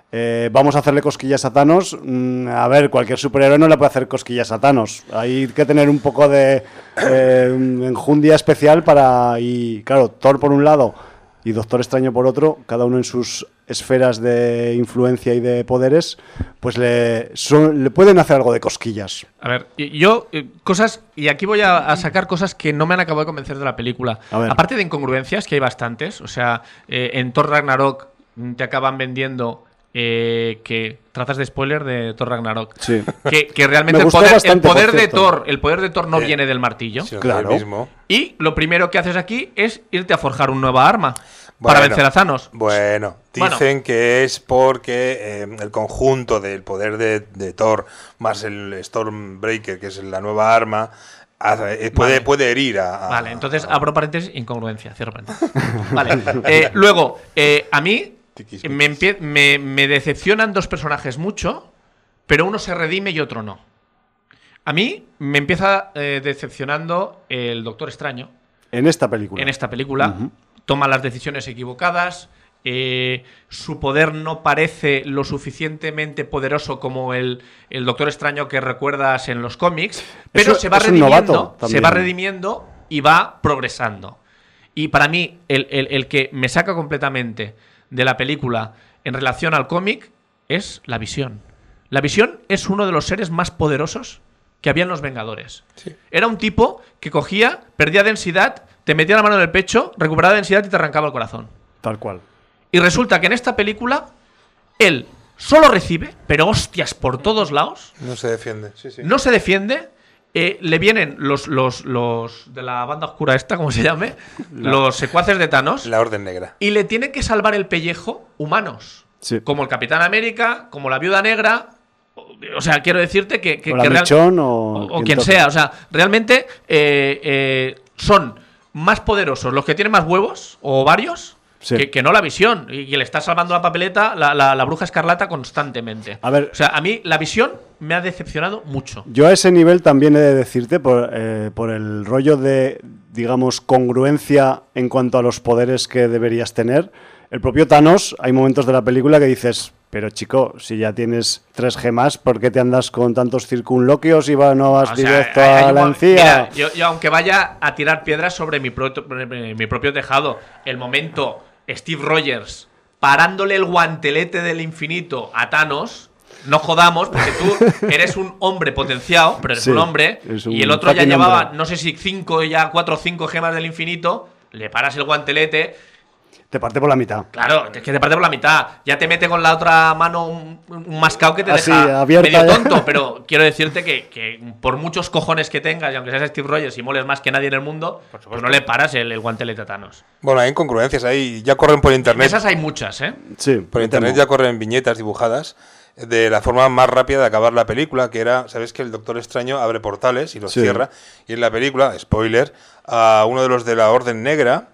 vamos a hacerle cosquillas a Thanos. A ver, cualquier superhéroe no le puede hacer cosquillas a Thanos. Hay que tener un poco de enjundia especial para... Y claro, Thor por un lado y Doctor Extraño por otro, cada uno en sus esferas de influencia y de poderes, pues le pueden hacer algo de cosquillas. A ver, yo cosas, y aquí voy a sacar cosas que no me han acabado de convencer de la película. Aparte de incongruencias, que hay bastantes, o sea, en Thor Ragnarok te acaban vendiendo que trazas de spoiler de Thor Ragnarok. Sí. Que realmente el poder de Thor no viene del martillo. Sí, claro. Mismo. Y lo primero que haces aquí es irte a forjar una nueva arma para vencer a Thanos. Bueno, dicen que es porque el conjunto del poder de Thor más el Stormbreaker, que es la nueva arma, puede herir a... Vale, entonces abro paréntesis, incongruencia, cierro paréntesis. Vale. Luego, a mí me decepcionan dos personajes mucho, pero uno se redime y otro no. A mí me empieza decepcionando el Doctor Extraño. En esta película. Toma las decisiones equivocadas. Su poder no parece lo suficientemente poderoso como el Doctor Extraño que recuerdas en los cómics, pero se va redimiendo y va progresando. Y para mí, el que me saca completamente de la película en relación al cómic es la Visión. La Visión es uno de los seres más poderosos que había en los Vengadores. Sí. Era un tipo que cogía, perdía densidad, te metía la mano en el pecho, recuperaba densidad y te arrancaba el corazón. Tal cual. Y resulta que en esta película él solo recibe, pero hostias por todos lados. No se defiende. Sí. No se defiende. Le vienen los de la banda oscura esta, ¿cómo se llame? Los secuaces de Thanos. La Orden Negra. Y le tienen que salvar el pellejo humanos. Sí. Como el Capitán América, como la Viuda Negra. O sea, quiero decirte que o quien sea. O sea, realmente son más poderosos los que tienen más huevos o varios que no la Visión. Y que le está salvando la papeleta la Bruja Escarlata constantemente. A ver, o sea, a mí la Visión me ha decepcionado mucho. Yo a ese nivel también he de decirte, por el rollo de, digamos, congruencia en cuanto a los poderes que deberías tener. El propio Thanos, hay momentos de la película que dices... Pero chico, si ya tienes 3 gemas, ¿por qué te andas con tantos circunloquios y no vas directo a la encía? Mira, yo aunque vaya a tirar piedras sobre mi propio tejado, el momento Steve Rogers parándole el guantelete del infinito a Thanos, no jodamos, porque tú eres un hombre potenciado, pero eres un hombre, y el otro ya llevaba, no sé si 4 o 5 gemas del infinito, le paras el guantelete... Te parte por la mitad. Claro, es que te parte por la mitad. Ya te mete con la otra mano un mascao que te deja abierta, medio tonto. Pero quiero decirte que por muchos cojones que tengas, y aunque seas Steve Rogers y moles más que nadie en el mundo, pues no le paras el guantelete a Thanos. Bueno, hay incongruencias ahí. Ya corren por internet. Esas hay muchas, ¿eh? Sí. Por internet ya corren viñetas dibujadas de la forma más rápida de acabar la película, que era, ¿sabes que el Doctor Extraño abre portales y los cierra? Y en la película, spoiler, a uno de los de la Orden Negra...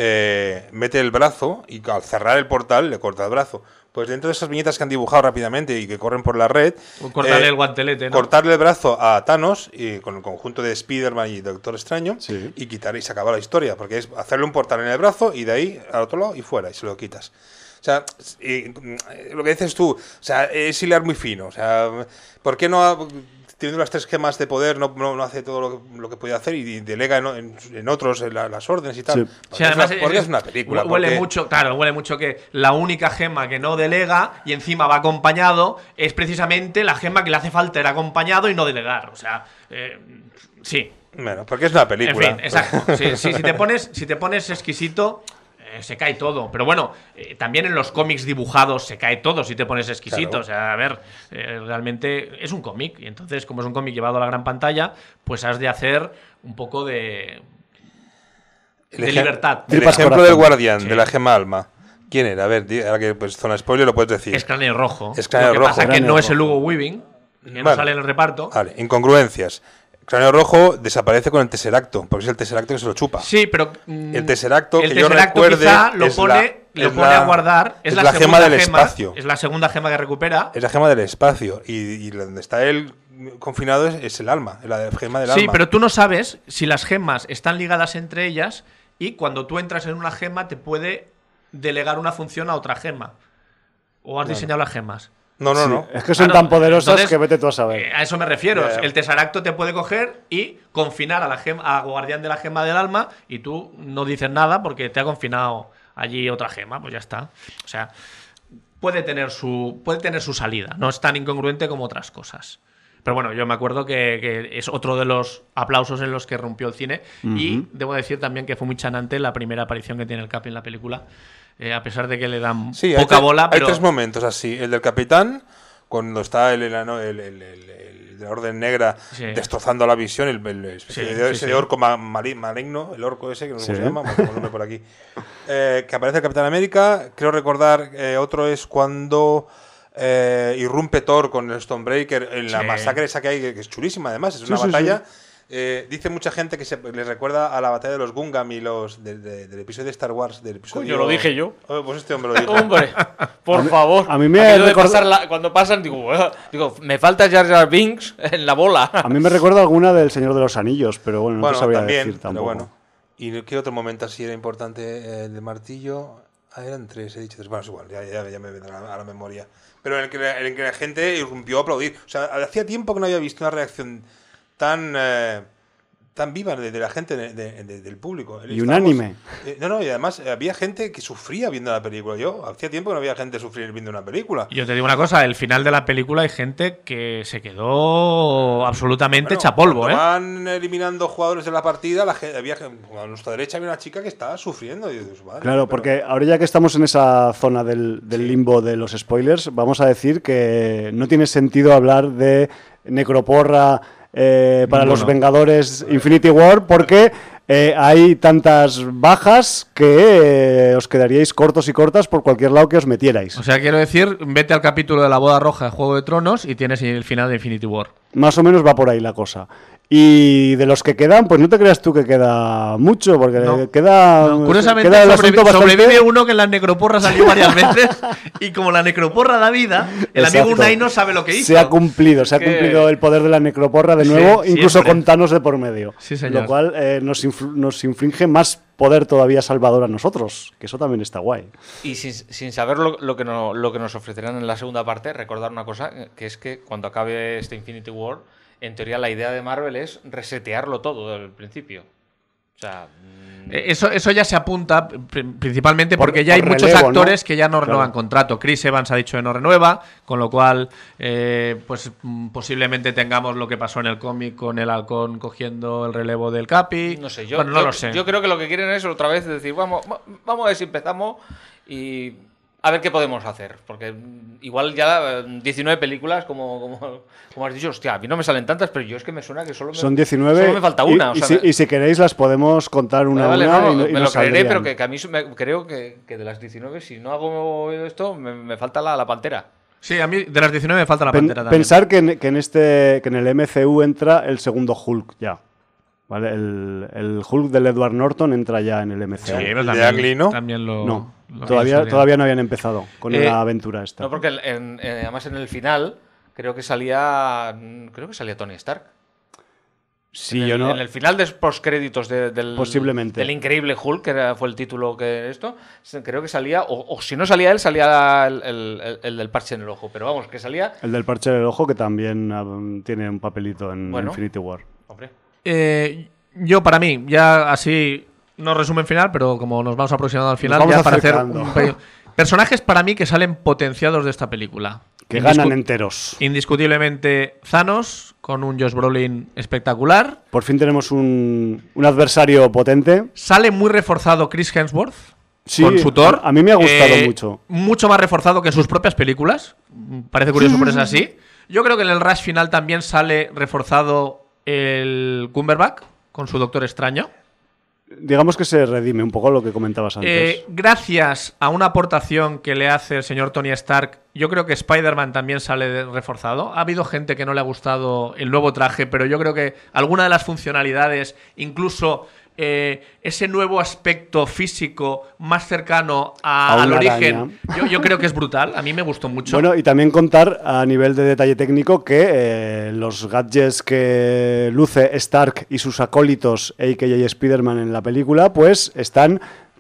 mete el brazo y al cerrar el portal le corta el brazo. Pues dentro de esas viñetas que han dibujado rápidamente y que corren por la red, cortarle el guantelete, ¿no? Cortarle el brazo a Thanos y con el conjunto de Spider-Man y Doctor Extraño y quitar y se acaba la historia, porque es hacerle un portal en el brazo y de ahí al otro lado y fuera y se lo quitas. O sea, lo que dices tú, o sea, es hilar muy fino. O sea, ¿por qué no teniendo las 3 gemas de poder no hace todo lo que puede hacer y delega en otros las órdenes y tal? Sí, además es una película. Huele mucho que la única gema que no delega y encima va acompañado es precisamente la gema que le hace falta ir acompañado y no delegar. O sea, sí. Bueno, porque es una película. En fin, exacto. Sí, si te pones exquisito... se cae todo, pero bueno, también en los cómics dibujados se cae todo si te pones exquisito, claro. O sea, a ver, realmente es un cómic, y entonces como es un cómic llevado a la gran pantalla, pues has de hacer un poco de libertad. El ejemplo del guardián de la gema alma, ¿quién era? A ver, ahora que pues zona spoiler lo puedes decir. Es Cráneo Rojo. Es Cráneo Rojo. Lo que pasa que no es el Hugo Weaving, que no sale en el reparto. Vale, incongruencias. Cráneo Rojo desaparece con el Tesseracto, porque es el Tesseracto que se lo chupa. Sí, pero el Tesseracto que yo recuerde quizá lo pone a guardar. Es la gema del espacio. Es la segunda gema que recupera. Es la gema del espacio. Y donde está él confinado es el alma, la gema del alma. Sí, pero tú no sabes si las gemas están ligadas entre ellas y cuando tú entras en una gema te puede delegar una función a otra gema. ¿O has diseñado las gemas? No. Es que son tan poderosas que vete tú a saber. A eso me refiero. El tesaracto te puede coger y confinar a guardián de la gema del alma y tú no dices nada porque te ha confinado allí otra gema, pues ya está. O sea, puede tener su salida. No es tan incongruente como otras cosas. Pero bueno, yo me acuerdo que es otro de los aplausos en los que rompió el cine. Y debo decir también que fue muy chanante la primera aparición que tiene el Capi en la película. A pesar de que le dan poca bola. Pero... Hay 3 momentos así. El del capitán, cuando está el de la Orden Negra destrozando la visión, ese orco maligno, el orco ese, que no sé cómo se llama, tengo el nombre por aquí. Que aparece el Capitán América. Creo recordar, otro es cuando... irrumpe Thor con el Stonebreaker en la masacre esa que hay, que es chulísima además, es una batalla. Dice mucha gente que les recuerda a la batalla de los Gungam y los del episodio de Star Wars, del episodio... Coño, lo dije yo. Pues este hombre lo dijo. Hombre, por favor. A mí me recuerda... cuando pasan, digo, me falta Jar Jar Binks en la bola. A mí me recuerda alguna del Señor de los Anillos, pero bueno, no te sabría también, decir tampoco. Pero bueno. ¿Y qué otro momento así era importante? El de martillo... eran 3, he dicho 3. Bueno, es igual, ya me vendrá a la memoria. Pero en el que la gente irrumpió a aplaudir. O sea, hacía tiempo que no había visto una reacción tan viva de la gente, del público. Y unánime. Y además había gente que sufría viendo la película. Yo hacía tiempo que no había gente sufrir viendo una película. Yo te digo una cosa, el final de la película hay gente que se quedó absolutamente hecha polvo. Van eliminando jugadores de la partida, a nuestra derecha había una chica que estaba sufriendo. Y dices, vale, claro, porque ahora ya que estamos en esa zona del limbo de los spoilers, vamos a decir que no tiene sentido hablar de necroporra para los Vengadores Infinity War, porque hay tantas bajas que os quedaríais cortos y cortas por cualquier lado que os metierais. O sea, quiero decir, vete al capítulo de la boda roja de Juego de Tronos y tienes el final de Infinity War. Más o menos va por ahí la cosa. Y de los que quedan, pues no te creas tú que queda mucho, porque queda... No, curiosamente queda sobrevive uno que en la necroporra salió varias veces y como la necroporra da vida, el amigo Unai no sabe lo que hizo. Se ha cumplido el poder de la necroporra de nuevo, incluso siempre. con Thanos de por medio. Sí, señor. Lo cual nos inflige más poder todavía salvador a nosotros, que eso también está guay. Y sin saber lo que nos ofrecerán en la segunda parte, recordar una cosa, que es que cuando acabe este Infinity War, en teoría la idea de Marvel es resetearlo todo desde el principio. O sea, eso ya se apunta principalmente porque ya hay muchos actores que ya no renuevan contrato. Chris Evans ha dicho que no renueva, con lo cual pues posiblemente tengamos lo que pasó en el cómic con el Halcón cogiendo el relevo del Capi. No sé, no lo sé. Yo creo que lo que quieren es otra vez decir, vamos a ver si empezamos y a ver qué podemos hacer, porque igual ya 19 películas, como has dicho, hostia, a mí no me salen tantas, pero yo es que me suena que son 19 solo me falta una. Y si queréis las podemos contar una a una. Me lo creeré, pero que a mí creo que de las 19, si no hago esto, me falta la Pantera. Sí, a mí de las 19 me falta la Pantera también. Pensar que en el MCU entra el segundo Hulk ya. ¿Vale? El Hulk del Edward Norton entra ya en el MCU. Sí, pero también, Ang Lee, ¿no? También no, todavía no habían empezado con la aventura esta. No, porque además en el final creo que salía Tony Stark. Sí, en el final de postcréditos posiblemente del Increíble Hulk, que fue el título que esto, creo que salía, o si no salía él, salía el del parche en el ojo, pero vamos, que salía... El del parche en el ojo, que también tiene un papelito en Infinity War. Hombre. Yo, para mí, ya así, no resumen final, pero como nos vamos aproximando al final, ya para hacer personajes para mí que salen potenciados de esta película. Que ganan enteros. Indiscutiblemente Thanos, con un Josh Brolin espectacular. Por fin tenemos un adversario potente. Sale muy reforzado Chris Hemsworth. Sí, con su Thor. A mí me ha gustado mucho. Mucho más reforzado que en sus propias películas. Parece curioso, pero es así. Yo creo que en el rush final también sale reforzado el Cumberbatch con su Doctor Extraño. Digamos que se redime un poco lo que comentabas antes. Gracias a una aportación que le hace el señor Tony Stark, yo creo que Spider-Man también sale reforzado. Ha habido gente que no le ha gustado el nuevo traje, pero yo creo que alguna de las funcionalidades, incluso ese nuevo aspecto físico más cercano al origen, yo creo que es brutal. A mí me gustó mucho. Bueno, y también contar a nivel de detalle técnico que los gadgets que luce Stark y sus acólitos, a.k.a. Spider-Man en la película, pues están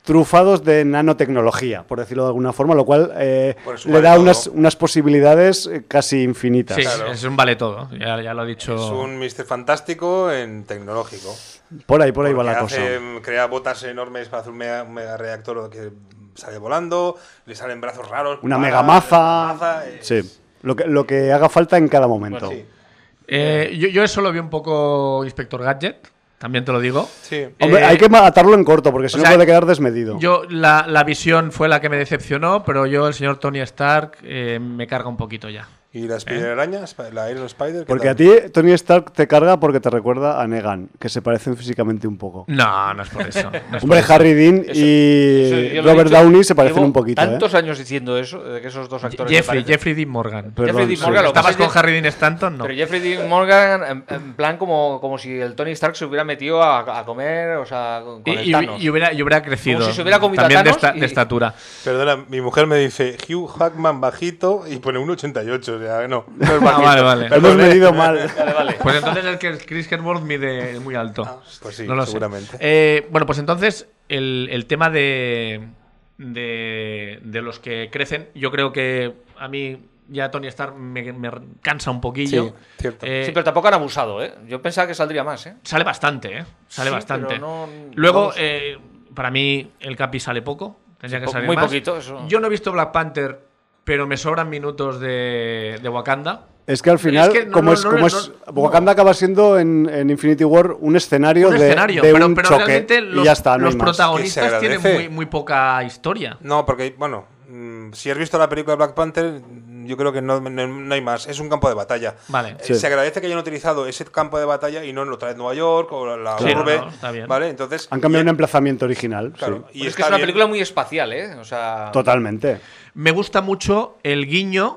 trufados de nanotecnología, por decirlo de alguna forma, lo cual Pues le da unas posibilidades casi infinitas. Sí, Claro. es un vale todo, ya lo ha dicho. Es un Mr. Fantástico en tecnológico. Por ahí va la Porque cosa. crea botas enormes para hacer un mega reactor que sale volando, le salen brazos raros. Una megamaza. Sí, lo que haga falta en cada momento. Pues sí. Yo eso lo vi un poco Inspector Gadget, también te lo digo. Sí. Hombre, hay que atarlo en corto, porque si o no sea, puede quedar desmedido. La visión fue la que me decepcionó, pero yo, el señor Tony Stark, me carga un poquito ya. ¿Y la Spider-Araña? ¿La Iron Spider? ¿qué Porque tal? a ti Tony Stark te carga porque te recuerda a Negan, que se parecen físicamente un poco. No es por eso. No es por Hombre, eso. Harry Dean Eso y yo lo he Robert dicho, Downey se parecen llevo un poquito. tantos años diciendo eso, de que esos dos actores me parecen. Jeffrey Dean Morgan. Perdón, Jeffrey Dean sí. Morgan, lo que ¿Estabas pasa es con que- Harry Dean Stanton? No. Pero Jeffrey Dean Morgan, en plan como si el Tony Stark se hubiera metido a comer, o sea, con el Thanos. Y hubiera crecido. Como si se hubiera comido a también Thanos de estatura. Perdona, mi mujer me dice Hugh Jackman bajito y pone 1,88. O sea, no es Ah, bajito. vale. Hemos medido mal. Vale. Pues entonces el que Chris Hemsworth mide muy alto. Pues sí, No lo sé. seguramente. Bueno, pues entonces el tema de los que crecen, yo creo que a mí ya Tony Stark me cansa un poquillo. Sí, cierto. Sí, pero tampoco han abusado, ¿eh? Yo pensaba que saldría más, ¿eh? Sale bastante, ¿eh? Sale Sí, bastante. pero no- Luego, vamos. para mí, el Capi sale poco. Tendría que salir muy más. poquito, eso. Yo no he visto Black Panther, pero me sobran minutos de Wakanda. Es que al final, Es que Wakanda acaba siendo en Infinity War un escenario, Un escenario, de pero un choque realmente y ya está, no los hay más. protagonistas Que se tienen agradece. muy poca historia. No, porque, bueno, si has visto la película de Black Panther, yo creo que no hay más. Es un campo de batalla. Vale. Sí. Se agradece que hayan utilizado ese campo de batalla y no lo traen Nueva York o la Claro, urbe. no, está bien. ¿Vale? Entonces. Han cambiado y- un emplazamiento original. Claro, Sí. y Pero es que está es una bien. película muy espacial, ¿eh? O sea, Totalmente. Me gusta mucho el guiño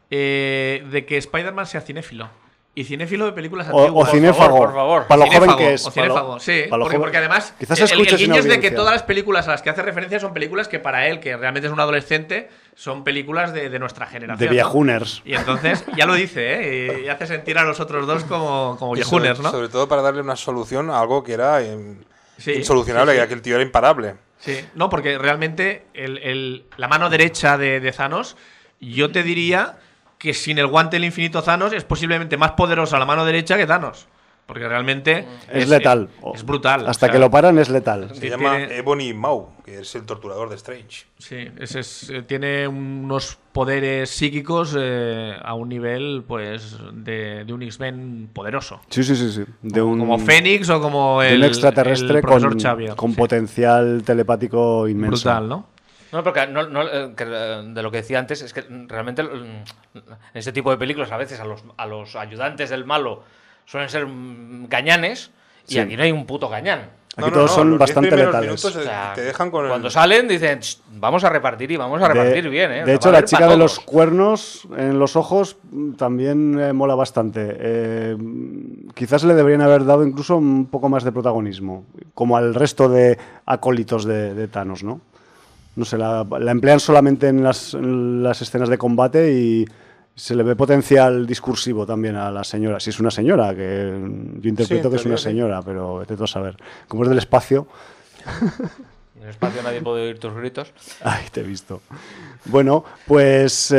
de que Spider-Man sea cinéfilo. Y cinéfilo de películas O antiguas. cinéfago. por favor. Para lo Cinéfago, joven que es. o cinéfago, sí. para lo joven. Porque además, Quizás el escuches guiño una es de que audiencia. todas las películas a las que hace referencia son películas que para él, que realmente es un adolescente, son películas de nuestra generación. De ¿no? viejuners. Y entonces, ya lo dice, ¿eh? Y hace sentir a los otros dos como Y viejuners, sobre, ¿no? sobre todo para darle una solución a algo que era Sí, insolucionable, sí, sí. que aquel tío era imparable. Sí, no, porque realmente la mano derecha de Thanos, yo te diría que sin el guante del infinito Thanos es posiblemente más poderosa la mano derecha que Thanos. Porque realmente Es letal. Es brutal. Hasta o sea, que lo paran es letal. Se Sí, llama tiene- Ebony Maw, que es el torturador de Strange. Sí, tiene unos poderes psíquicos a un nivel pues de un X-Men poderoso. Sí. De un, Como Fénix o como de un el extraterrestre el profesor Xavier. con Sí. potencial telepático inmenso. Brutal, ¿no? No, porque de lo que decía antes es que realmente en este tipo de películas a veces a los ayudantes del malo suelen ser gañanes y Sí. aquí no hay un puto gañán. Aquí todos son los 10 bastante primeros letales. minutos O sea, te dejan con cuando el... salen dicen, "Ch, vamos a repartir y vamos a repartir bien, ¿eh? O De sea, hecho, va a la haber chica pa' de los todos". cuernos en los ojos también mola bastante. Quizás le deberían haber dado incluso un poco más de protagonismo, como al resto de acólitos de Thanos, ¿no? No sé, la emplean solamente en las escenas de combate y se le ve potencial discursivo también a la señora. Si es una señora, que yo interpreto que es una teoría, sí. señora, pero vete tú a saber. Como es del espacio... En el espacio nadie puede oír tus gritos. Ay, te he visto. Bueno, pues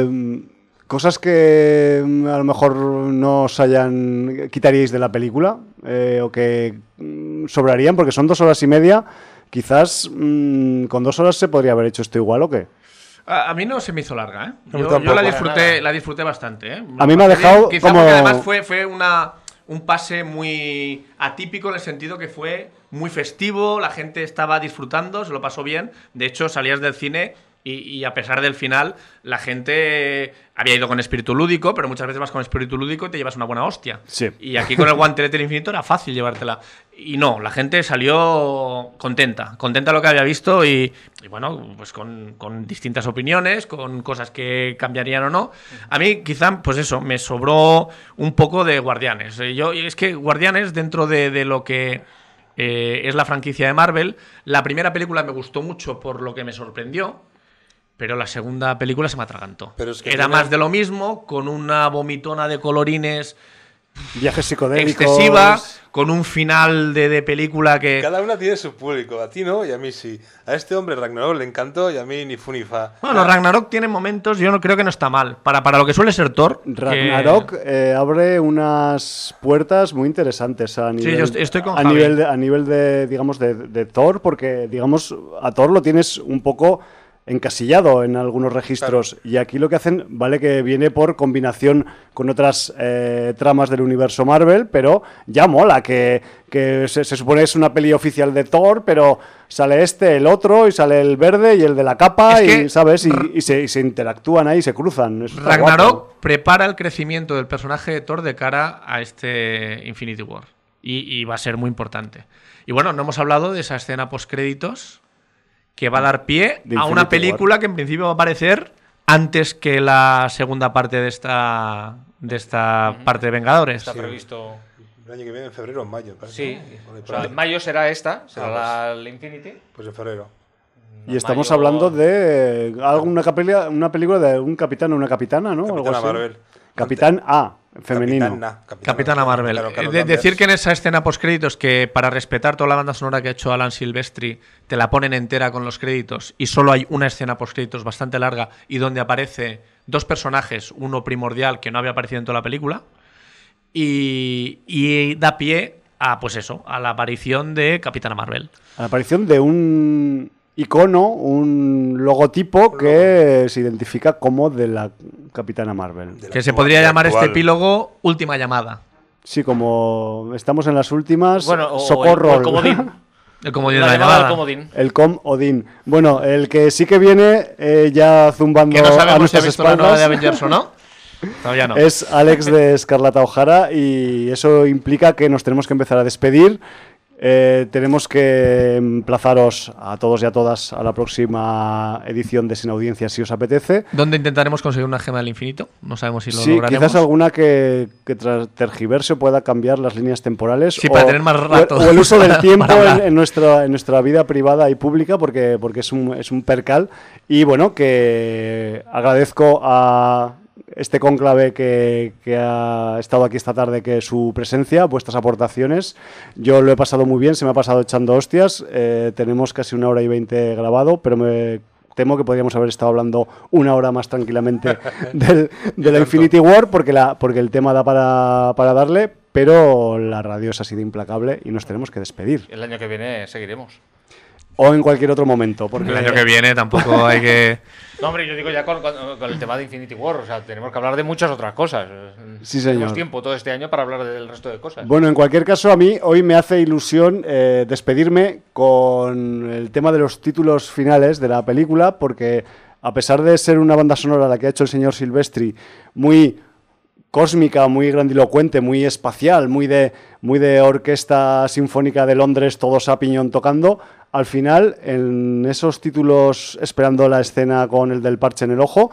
cosas que a lo mejor no os quitaríais de la película o que sobrarían, porque son 2 horas y media. Quizás con 2 horas se podría haber hecho esto igual, ¿o qué? A mí no se me hizo larga, ¿eh? A mí Yo tampoco. la disfruté bastante, ¿eh? A mí me ha dejado Quizá como- porque además fue un pase muy atípico en el sentido que fue muy festivo, la gente estaba disfrutando, se lo pasó bien. De hecho, salías del cine y a pesar del final, la gente había ido con espíritu lúdico, pero muchas veces vas con espíritu lúdico y te llevas una buena hostia. Sí. Y aquí con el guantelete del infinito era fácil llevártela. Y no, la gente salió contenta lo que había visto y bueno, pues con distintas opiniones, con cosas que cambiarían o no. A mí quizá, pues eso, me sobró un poco de Guardianes. Es que Guardianes, dentro de lo que es la franquicia de Marvel, la primera película me gustó mucho por lo que me sorprendió. Pero la segunda película se me atragantó. Pero es que Era tiene- más de lo mismo, con una vomitona de colorines Viajes psicodélicos. excesiva, con un final de película que... Cada una tiene su público, a ti no y a mí sí. A este hombre Ragnarok le encantó y a mí ni fu ni fa. Bueno, Ragnarok tiene momentos, yo no creo que no está mal. Para lo que suele ser Thor. Ragnarok abre unas puertas muy interesantes a nivel, Sí, yo estoy con a Javi. nivel de, digamos, de Thor, porque, digamos, a Thor lo tienes un poco encasillado en algunos registros. Claro. Y aquí lo que hacen, vale que viene por combinación con otras tramas del universo Marvel, pero ya mola, que se supone es una peli oficial de Thor, pero sale el otro, y sale el verde y el de la capa, y ¿sabes? Y se interactúan ahí, se cruzan. Eso está Ragnarok guapo. prepara el crecimiento del personaje de Thor de cara a este Infinity War. Y va a ser muy importante. Y bueno, no hemos hablado de esa escena postcréditos que va a dar pie a una película que en principio va a aparecer antes que la segunda parte de esta parte de Vengadores. Está previsto... El año que viene, en febrero o en mayo. Parece, Sí, ¿no? o sea, en mayo será esta, será la Infinity. Pues en febrero. Y estamos hablando de una película de un capitán o una capitana, ¿no? Capitana Algo así. Marvel. Capitán A, femenino. Capitana Marvel. Claro, Decir que en esa escena postcréditos, que para respetar toda la banda sonora que ha hecho Alan Silvestri, te la ponen entera con los créditos y solo hay una escena postcréditos bastante larga y donde aparece dos personajes, uno primordial que no había aparecido en toda la película, y da pie a, pues eso, a la aparición de Capitana Marvel. A la aparición de un icono, un logotipo que se identifica como de la Capitana Marvel. Que se podría llamar este epílogo Última Llamada. Sí, como estamos en las últimas, Bueno, socorro. el comodín. El comodín de La la llamada del llamada. comodín. El Odín. Bueno, el que sí que viene ya zumbando Que no a sabemos si ha nuestras visto la nueva de espaldas Avengers o no. Todavía no. es Alex de Escarlata O'Hara, y eso implica que nos tenemos que empezar a despedir. Tenemos que emplazaros a todos y a todas a la próxima edición de Sin Audiencia, si os apetece. ¿Dónde intentaremos conseguir una gema del infinito? No sabemos si lo Sí, lograremos. quizás alguna que tras tergiverse pueda cambiar las líneas temporales. Sí, para tener más rato. O el uso del tiempo para hablar. en nuestra vida privada y pública, porque es un percal. Y bueno, que agradezco a este cónclave que ha estado aquí esta tarde, que su presencia, vuestras aportaciones. Yo lo he pasado muy bien, se me ha pasado echando hostias. Tenemos casi 1 hora y 20 grabado, pero me temo que podríamos haber estado hablando 1 hora más tranquilamente de la Infinity War, porque el tema da para darle, pero la radio es así de implacable y nos tenemos que despedir. El año que viene seguiremos. O en cualquier otro momento. Porque El año que viene tampoco hay que... No, hombre, yo digo ya con el tema de Infinity War, o sea, tenemos que hablar de muchas otras cosas. Sí, señor. Tenemos tiempo todo este año para hablar del resto de cosas. Bueno, en cualquier caso, a mí hoy me hace ilusión despedirme con el tema de los títulos finales de la película, porque a pesar de ser una banda sonora la que ha hecho el señor Silvestri, muy cósmica, muy grandilocuente, muy espacial, muy de orquesta sinfónica de Londres, todos a piñón tocando, al final, en esos títulos, esperando la escena con el del parche en el ojo,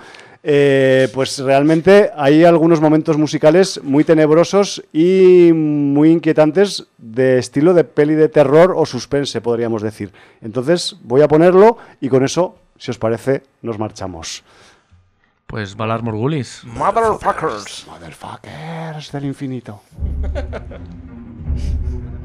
pues realmente hay algunos momentos musicales muy tenebrosos y muy inquietantes, de estilo de peli de terror o suspense, podríamos decir. Entonces voy a ponerlo y con eso, si os parece, nos marchamos. Pues Valar Morghulis. Motherfuckers del infinito.